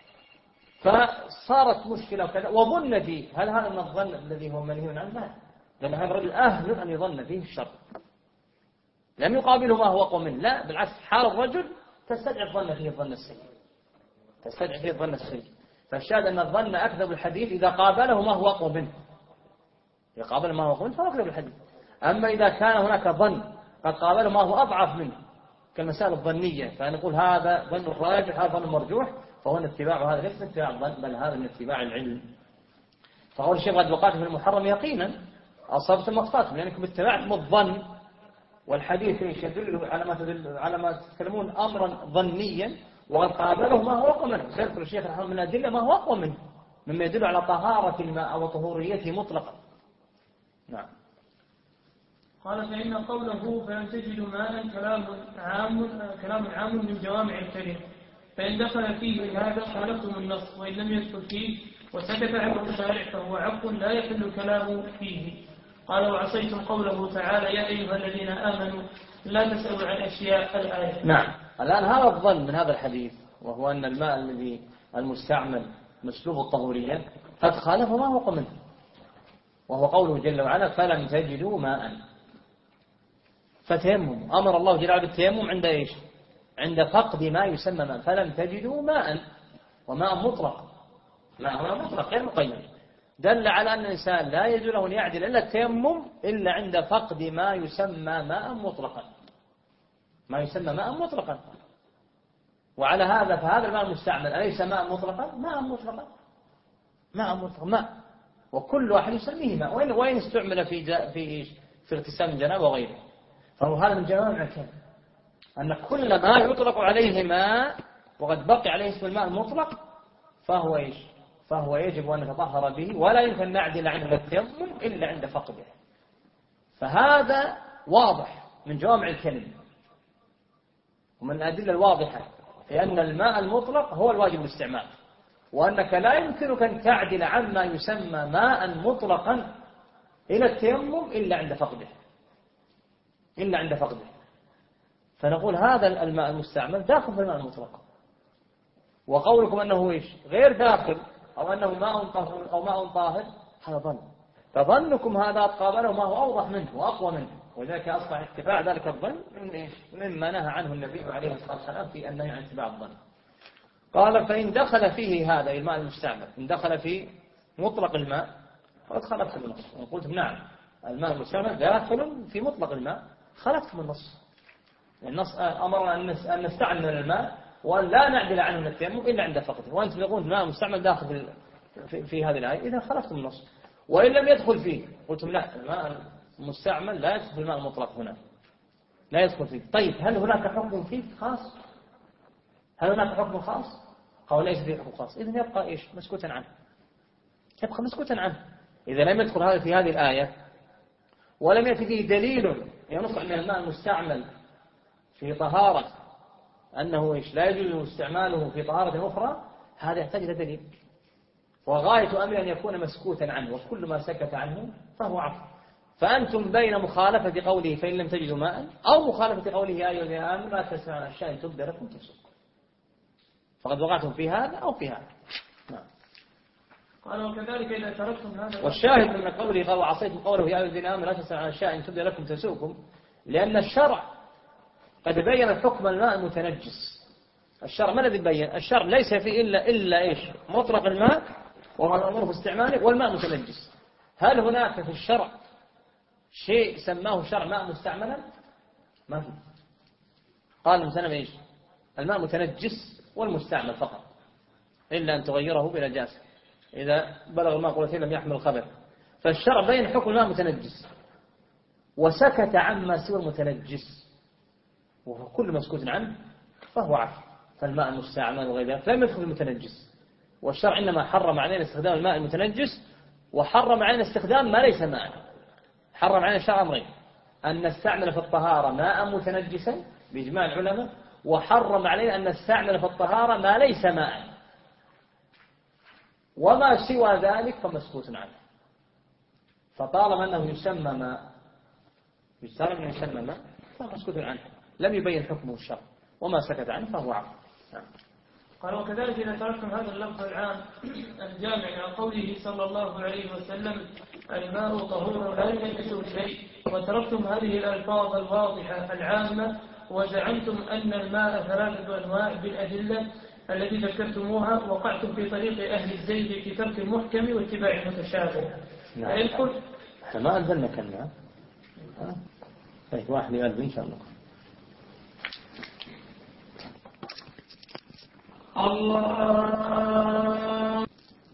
فصارت مشكلة وكذا وظن فيه. هل هذا من الظن الذي هو منهي عنه؟ لا، لأن هذا الرجل أهل أن يظن فيه الشر، لم يقابله ما هو أقوى منه، لا بالعكس، حال الرجل تستدعي الظن فيه الظن السيء، تستدعي فيه الظن السيء. فالشاهد أن الظن أكذب الحديث إذا قابله ما هو أقوى منه، إذا قابله ما هو أقوى منه فهو أكذب الحديث. أما إذا كان هناك ظن قد قابله ما هو أضعف منه كالمسائل الظنية، فنقول هذا ظن الراجح هذا ظن المرجوح، فهو اتباع، هذا ليس اتباع الظن بل هذا من اتباع العلم. فقول الشيخ قد وقعت في المحرم يقينا أصبت مقصاتكم، لأنكم اتبعتم الظن، والحديث يدل على ما تتكلمون أمرا ظنيا وقد قابله ما هو أقوى منه. سيذكر الشيخ رحمه الله من الأدلة ما هو أقوى منه مما يدل على طهارة الماء أو طهوريته مطلقا. نعم. قال فإن قوله فلم تجدوا ماء كلام عام من جوامع الكلم، فإن دخل فيه هذا خالفتم النص، وإن لم يدخل فيه وسكت عنه الشارع فهو عفو لا يحل الكلام فيه. قال وعصيتم قوله تعالى يا أيها الذين آمنوا لا تسألوا عن أشياء الآية. نعم. الآن هذا الظن من هذا الحديث، وهو أن الماء الذي المستعمل مسلوب الطهورية قد خالف ما هو منه، وهو قوله جل وعلا فلم تجدوا ماء، فتيمم أمر الله جل وعلا بالتيمم عند إيش؟ عند فقد ما يسمى ماء، فلم تجدوا ماء، وماء مطلق، ماء مطلق غير مقيد، دل على أن الإنسان لا يجوز له أن يعدل إلا التيمم إلا عند فقد ما يسمى ماء مطلقا، ما يسمى ماء مطلقا. وعلى هذا فهذا الماء المستعمل أليس ماء مطلقا؟ ماء مطلقا، ماء مطلق، ماء، وكل واحد يسميه ماء، وين استعمل في اغتسال الجنابة وغيره. فهو هذا من جوامع الكلم، أن كل ما يطلق عليه ماء وقد بقي عليه اسم الماء المطلق فهو إيش؟ فهو يجب أن نتطهر به، ولا يمكن نعدل عنه التيمم إلا عند فقده. فهذا واضح من جوامع الكلم ومن الأدلة الواضحة في أن الماء المطلق هو الواجب الاستعمال، وأنك لا يمكنك أن تعدل عما يسمى ماء مطلقا إلى التيمم إلا عند فقده، إلا عند فقده. فنقول هذا الماء المستعمل داخل في الماء المطلق، وقولكم أنه إيش؟ غير داخل أو أنه ماء طاهر أو ماء طاهر هذا ظن، فظنكم هذا قابله ما هو أوضح منه وأقوى منه، وذلك أصبح اتباع ذلك الظن من إيش؟ مما نهى عنه النبي عليه الصلاة والسلام في النهي عن اتباع الظن. قال فإن دخل فيه هذا الماء المستعمل، إن دخل في مطلق الماء فقد خلفت من النص. وقلت نعم الماء المستعمل داخل في مطلق الماء، خلفت من النص. النص أمرنا أن نستعمل الماء وأن لا نعدل عنه من التيمم إلا عند فقده، وأنتم تقولون الماء المستعمل داخل في هذه الآية، إذا خلفتم النص. وإن لم يدخل فيه قلتم لا الماء المستعمل لا يدخل في الماء المطلق هنا، لا يدخل فيه. طيب هل هناك حكم فيه خاص؟ هل هناك حكم خاص؟ قال ليس فيه حكم خاص، إذن يبقى إيش؟ مسكوتا عنه، يبقى مسكوتا عنه. إذا لم يدخل هذا في هذه الآية ولم يأتي فيه دليل ينص أن الماء المستعمل في طهارة أنه إيش لا يجوز استعماله في طهارة أخرى، هذا يحتاج إلى دليل. وغاية أمر أن يكون مسكوتا عنه، وكل ما سكت عنه فهو عفو. فأنتم بين مخالفة قوله فإن لم تجدوا ماء أو مخالفة قوله يا أيها الذين آمنوا لا تسمعوا عن الشيء تبدى لكم تفسقون، فقد وقعتم في هذا أو في هذا. قال وكذلك إذا تركتم هذا. والشاهد من قوله قال وعصيتم قوله يا أيها الذين آمنوا لا تسمعوا عن الشيء تبدى لكم تسوكم، لأن الشرع قد بين حكم الماء المتنجس. الشرع ما الذي بين؟ الشرع ليس فيه إلا إيش؟ مطلق الماء وما الأمر في استعماله والماء متنجس. هل هناك في الشرع شيء سماه الشرع ماء مستعملا؟ ما في. قال المسلم إيش؟ الماء متنجس والمستعمل فقط، إلا أن تغيره بنجاسة إذا بلغ الماء قلتين لم يحمل الخبر. فالشرع بين حكم الماء متنجس وسكت عما سوى المتنجس، وكل مسكوت عنه فهو عفو. فالماء المستعمل وغير ذلك لم يدخل المتنجس، والشرع إنما حرم علينا استخدام الماء المتنجس وحرم علينا استخدام ما ليس ماء. حرم علينا الشرع أمرين: أن نستعمل في الطهارة ماء متنجسا بإجماع العلماء، وحرم علينا أن نستعمل في الطهارة ما ليس ماء، وما سوى ذلك فمسكوت عنه. فطالما أنه يسمى ماء فمسكوت عنه، لم يبين حكمه الشرع، وما سكت عنه فهو عفو. قال وكذلك إذا تركتم هذا اللفظ العام الجامع عن قوله صلى الله عليه وسلم الماء طهور لا ينجسه شيء، وتركتم هذه الألفاظ الواضحة العامة، وزعمتم أن الماء 3 أنواع بالأدلة التي ذكرتموها، وقعتم في طريق أهل الزيد في ترك المحكم واتباع المتشابه. نعم. ما أنزلنا كلمة. طيب واحد يقلب إن شاء الله. الله.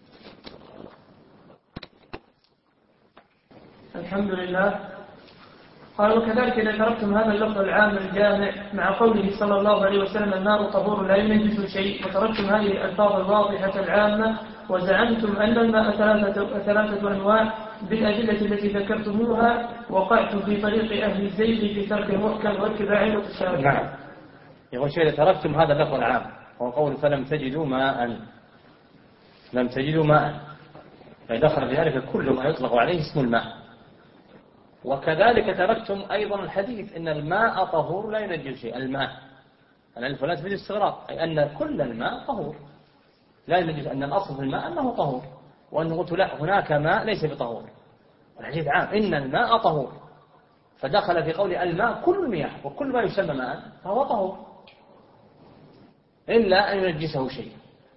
الحمد لله. قال وكذلك إذا تركتم هذا اللفظ العام الجامع مع قوله صلى الله عليه وسلم الماء طهور لا ينجس شيء، وتركتم هذه الألفاظ الواضحة العامة، وزعمتم أن الماء 3 أنواع بالأدلة التي ذكرتموها، وقعتم في طريق أهل الزيد في ترك المحكم واتباع المتشابه. نعم. يقول شيء تركتم هذا اللفظ العام، هو قول فلم تجدوا ماء، لم تجدوا ماء، فدخل في ذلك كل ما يطلق عليه اسم الماء. وكذلك تركتم أيضا الحديث إن الماء طهور لا ينجس شيء. الماء الألف لا تفيد الاستغراق، أي أن كل الماء طهور لا ينجس، أن الأصل في الماء أنه طهور، وأنه قلت لا هناك ماء ليس بطهور. الحديث عام إن الماء طهور، فدخل في قول الماء كل المياه وكل ما يسمى ماء فهو طهور إلا أن ينجسه شيء.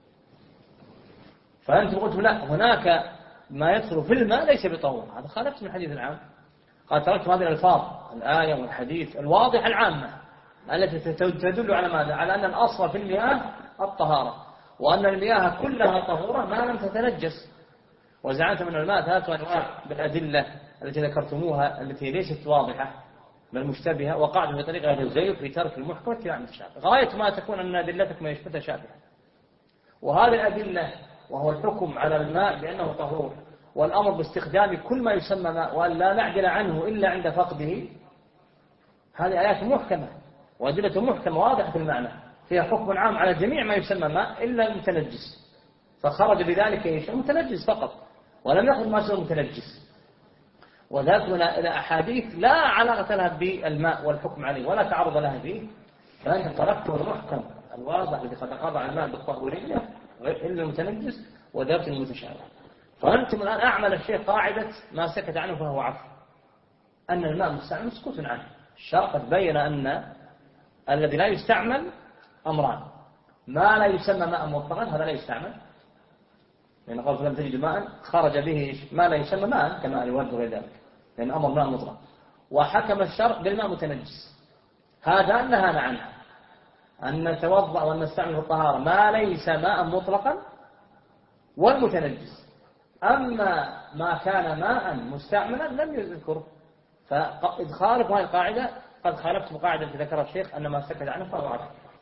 فأنتم قلتم لا هناك ما يدخل في الماء ليس بطهور، هذا خالفت من الحديث العام. قال تركتم هذه الألفاظ الآية والحديث الواضح العامة التي تدل على ماذا؟ على أن الأصل في المياه الطهارة، وأن المياه كلها طهورة ما لم تتنجس. وزعمتم أن الماء 3 أنواع بالأدلة التي ذكرتموها التي ليست واضحة بل مشتبهة، وقعتم في طريق أهل الزيغ في ترك المحكم واتباع المتشابه. غاية ما تكون أن أدلتك ما يشبه متشابهة، وهذه الأدلة وهو الحكم على الماء بأنه طهور والأمر باستخدام كل ما يسمى ماء وأن لا نعدل عنه إلا عند فقده، هذه آيات محكمة وأدلة محكمة واضحة في المعنى، فيها حكم عام على جميع ما يسمى ماء إلا المتنجس، فخرج بذلك إيش؟ المتنجس فقط، ولم يخرج ما سوى المتنجس. وذاتنا إلى أحاديث لا علاقة لها بالماء والحكم عليه ولا تعرض لها فيه، فأنت تركته المحكم الواضح الذي قد قضى الماء بالطهورية إلا المتنجس وذات المتشابه. فأنتم الآن أعمل الشيء قاعدة ما سكت عنه فهو عفو، أن الماء مستعمل مسكوت عنه. الشرع قد بين أن الذي لا يستعمل أمران: ما لا يسمى ماء مطلقا هذا لا يستعمل، لأن قال فلم تجد ماء خرج به ما لا يسمى ماء كماء الورد وغير ذلك، لأن أمر ماء مطلق. وحكم الشرع بالماء متنجس، هذا نهانا عنه أن نتوضأ وأن نستعمل في الطهارة ما ليس ماء مطلقا والمتنجس. أما ما كان ماء مستعملا لم يذكره، فإذ خالف هذه القاعدة قد خالفت القاعدة التي ذكرها الشيخ أن ما سكت عنه فهو عفو.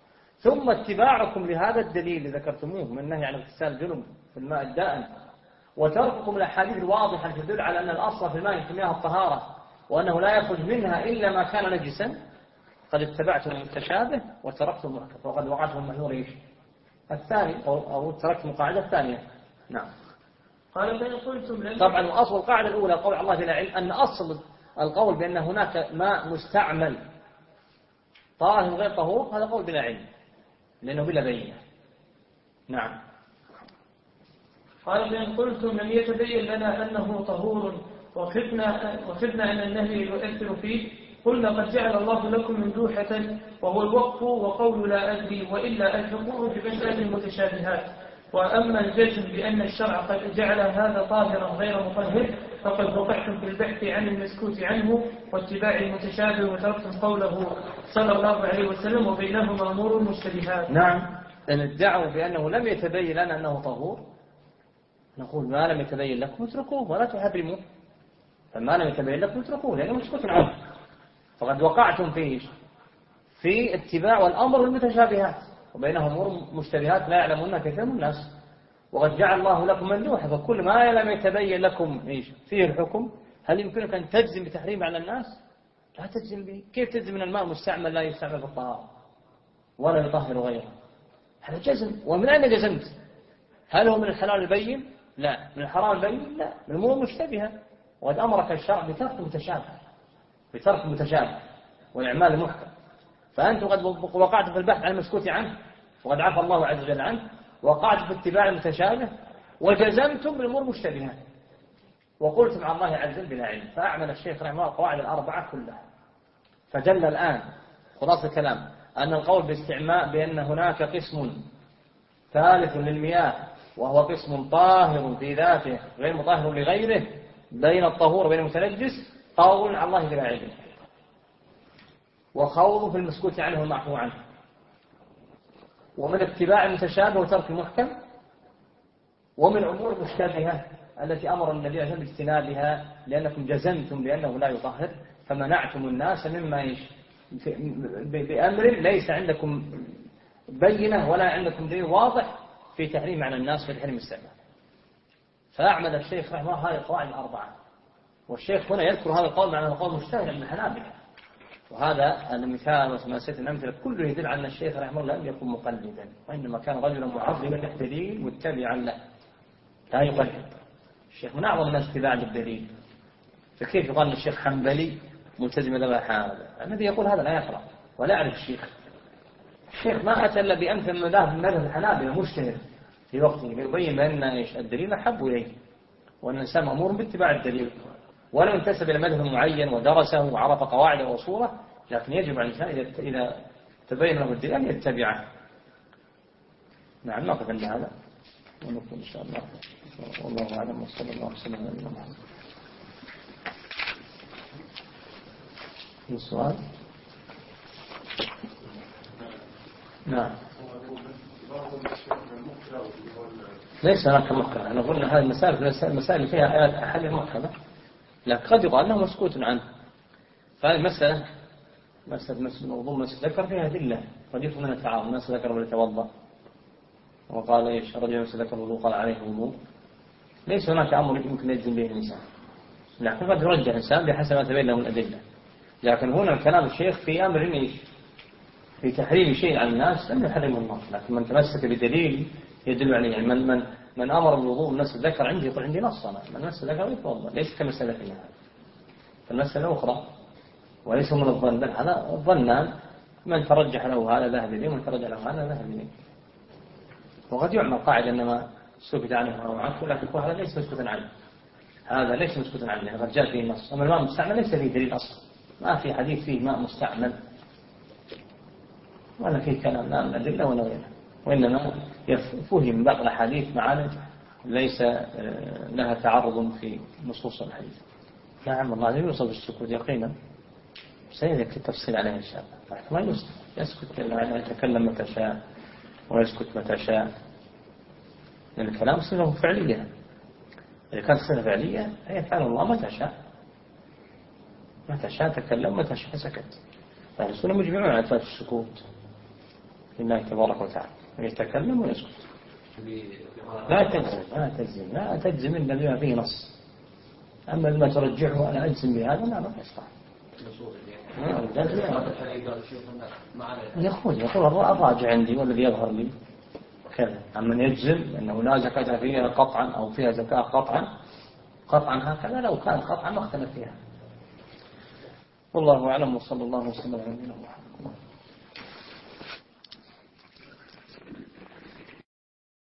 ثم اتباعكم لهذا الدليل اللي ذكرتموه من النهي عن اغتسال الجنب في الماء الدائم، وترككم الأحاديث الواضحة التي تدل على أن الأصل في الماء في مياه الطهارة وأنه لا يخرج منها إلا ما كان نجسا، قد اتبعتم المتشابه وتركتم المحكم، وقد وقعتم المحذور الثاني أو تركتم القاعدة الثانية. نعم. قال فإن قلتم طبعا أصل القاعدة الأولى قول الله بلا علم، أن أصل القول بأن هناك ماء مستعمل طاهر غير طهور هذا قول بلا علم لأنه بلا بينة. نعم. قال فإن قلتم لم يتبين لنا أنه طهور وخفنا أن النهي يؤثر فيه، قلنا قد جعل الله لكم مندوحة وهو الوقف وقول لا أدري وإلا ألحقوه بمسألة المتشابهات. وأما الجزم بأن الشرع قد جعل هذا طاهرا غير مطهر فقد وقعتم في البحث عن المسكوت عنه واتباع المتشابه وتركتم قوله صلى الله عليه وسلم وبينهما أمور مشتبهات. نعم. إن ادعوا بأنه لم يتبين لنا أنه طهور نقول ما لم يتبين لكم اتركوه ولا تحرموه، فما لم يتبين لكم اتركوه لأنه مسكوت عنه، فقد وقعتم في اتباع والأمر المتشابهات وبينهم أمور مشتبهات لا يعلمونها كثير من الناس. وقد جعل الله لكم مندوحة، فكل ما لم يتبين لكم فيه الحكم هل يمكنك أن تجزم بتحريم على الناس؟ لا تجزم به. كيف تجزم من الماء المستعمل لا يستعمل في الطهارة ولا يطهر غيره؟ هذا جزم. ومن أين جزمت؟ هل هو من الحلال البين؟ لا. من الحرام البين؟ لا. من الأمور المشتبهة. وقد أمرك الشرع بترك المتشابه والإعمال المحكم، فأنتم قد وقعتم في البحث عن المسكوت عنه وقد عفى الله عز وجل عنه، وقعتم في اتباع المتشابه وجزمتم بالأمور المشتبهة وقلتم عن الله عز وجل بلا علم. فأعمل الشيخ رحمه الله القواعد الأربعة كلها. فدل الآن خلاص الكلام أن القول باستعماء بأن هناك قسم ثالث للمياه وهو قسم طاهر في ذاته غير مطهر لغيره بين الطهور وبين المتنجس قول عن الله بلا علم، وخوض في المسكوت عنه والمعفو عنه، ومن اتباع المتشابه وترك المحكم، ومن أمور المشتبهة التي أمر النبي صلى الله عليه وسلم باجتنابها لأنكم جزمتم بأنه لا يطهر فمنعتم الناس مما بأمر ليس عندكم بينة ولا عندكم دليل واضح في تحريم على الناس في تحريم الاستعمال. فأعمل الشيخ رحمه الله هذه القواعد الأربعة، والشيخ هنا يذكر هذا القول مع أنه قول مجتهد عند الحنابلة، وهذا المثال وسلسلة الأمثلة كله يدل على أن الشيخ رحمه الله لم يكن مقلدا، وإنما كان رجلا معظما للدليل متبعا له لا يقلد. الشيخ من أعظم الناس اتباعا للدليل، فكيف يقال أن الشيخ حنبلي ملتزم له هذا؟ الذي يقول هذا لا يقرأ ولا يعرف الشيخ ما أتى إلا بأمثل مذاهب الحنابلة مجتهد في وقته يبين بأن الدليل أحب إليه وأن الإنسان مأمور باتباع الدليل، ولا ينتسب إلى مذهب معين ودرسه وعرف قواعده وأصوله، لكن يجب على الإنسان إذا تبين له الدليل أن يتبعه. نعم نقف عند هذا ونكمل إن شاء الله، والله أعلم وصلى الله وسلم على نبينا محمد. السؤال؟ نعم. ليس هناك مكره، أنا قلنا هذه المسائل فيها آيات أحد مكره، لكن قد يقال أنه مسكوت عنه. فهذه مسألة موضوع مسألة ذكر فيها أدلة قد يفهم من التعارض. الناس ذكر وليتوضأ وقال إيش رجل ذكر الوضوء قال عليه وضوء، ليس هناك أمر يمكن يجزم به الإنسان، لكن قد يرجع الإنسان بحسب ما تبين له من الأدلة. لكن هنا كلام الشيخ في أمر إيش في تحريم شيء على الناس لم يحرم الله، لكن من تمسك بدليل يدل عليه. يعني من أمر بالوضوء الناس ذكر عندي يقول عندي نص، أنا من نفس ذكر يتوضأ، ليس كمسألة فيها. فالمسألة أخرى وليس من الظن، بل هذا الظنان من ترجح له هذا ذهب إليه ومن ترجح له هذا ذهب إليه. وقد يعمل قاعدة إنما سكت عنه أو عنه، لكن يقول هذا ليس مسكوتا عنه، هذا ليس مسكوتا عنه، قد جاء فيه نص. أما الماء المستعمل ليس فيه دليل أصلا، ما في حديث فيه ماء مستعمل ولا فيه كلام لا من أدلة ولا غيره، وإنما فهم بعض الحديث معاني ليس لها تعرض في نصوص الحديث. نعم الله يوصف السكوت يقينا، سيذكر التفصيل عليه إن شاء الله. ما يسكت إلا يتكلم متى شاء ويسكت متى شاء، لأن الكلام صفة فعلية، إذا كانت صفة فعلية هي فعل الله متى شاء تكلم متى شاء سكت. فالرسول مجمعون على إثبات السكوت، لله تبارك وتعالى، يتكلم ويسكت. لا تجزم إلا بما فيه نص. أما لما ترجعه أنا أجزم بهذا لا ما يصلح. يقول الراجع عندي والذي يظهر لي كذا. أما يجزم أنه لا زكاة فيها قطعا أو فيها زكاة قطعا هكذا، لو كان قطعا ما اختلف فيها. والله أعلم، وصلى الله وسلم على نبينا محمد.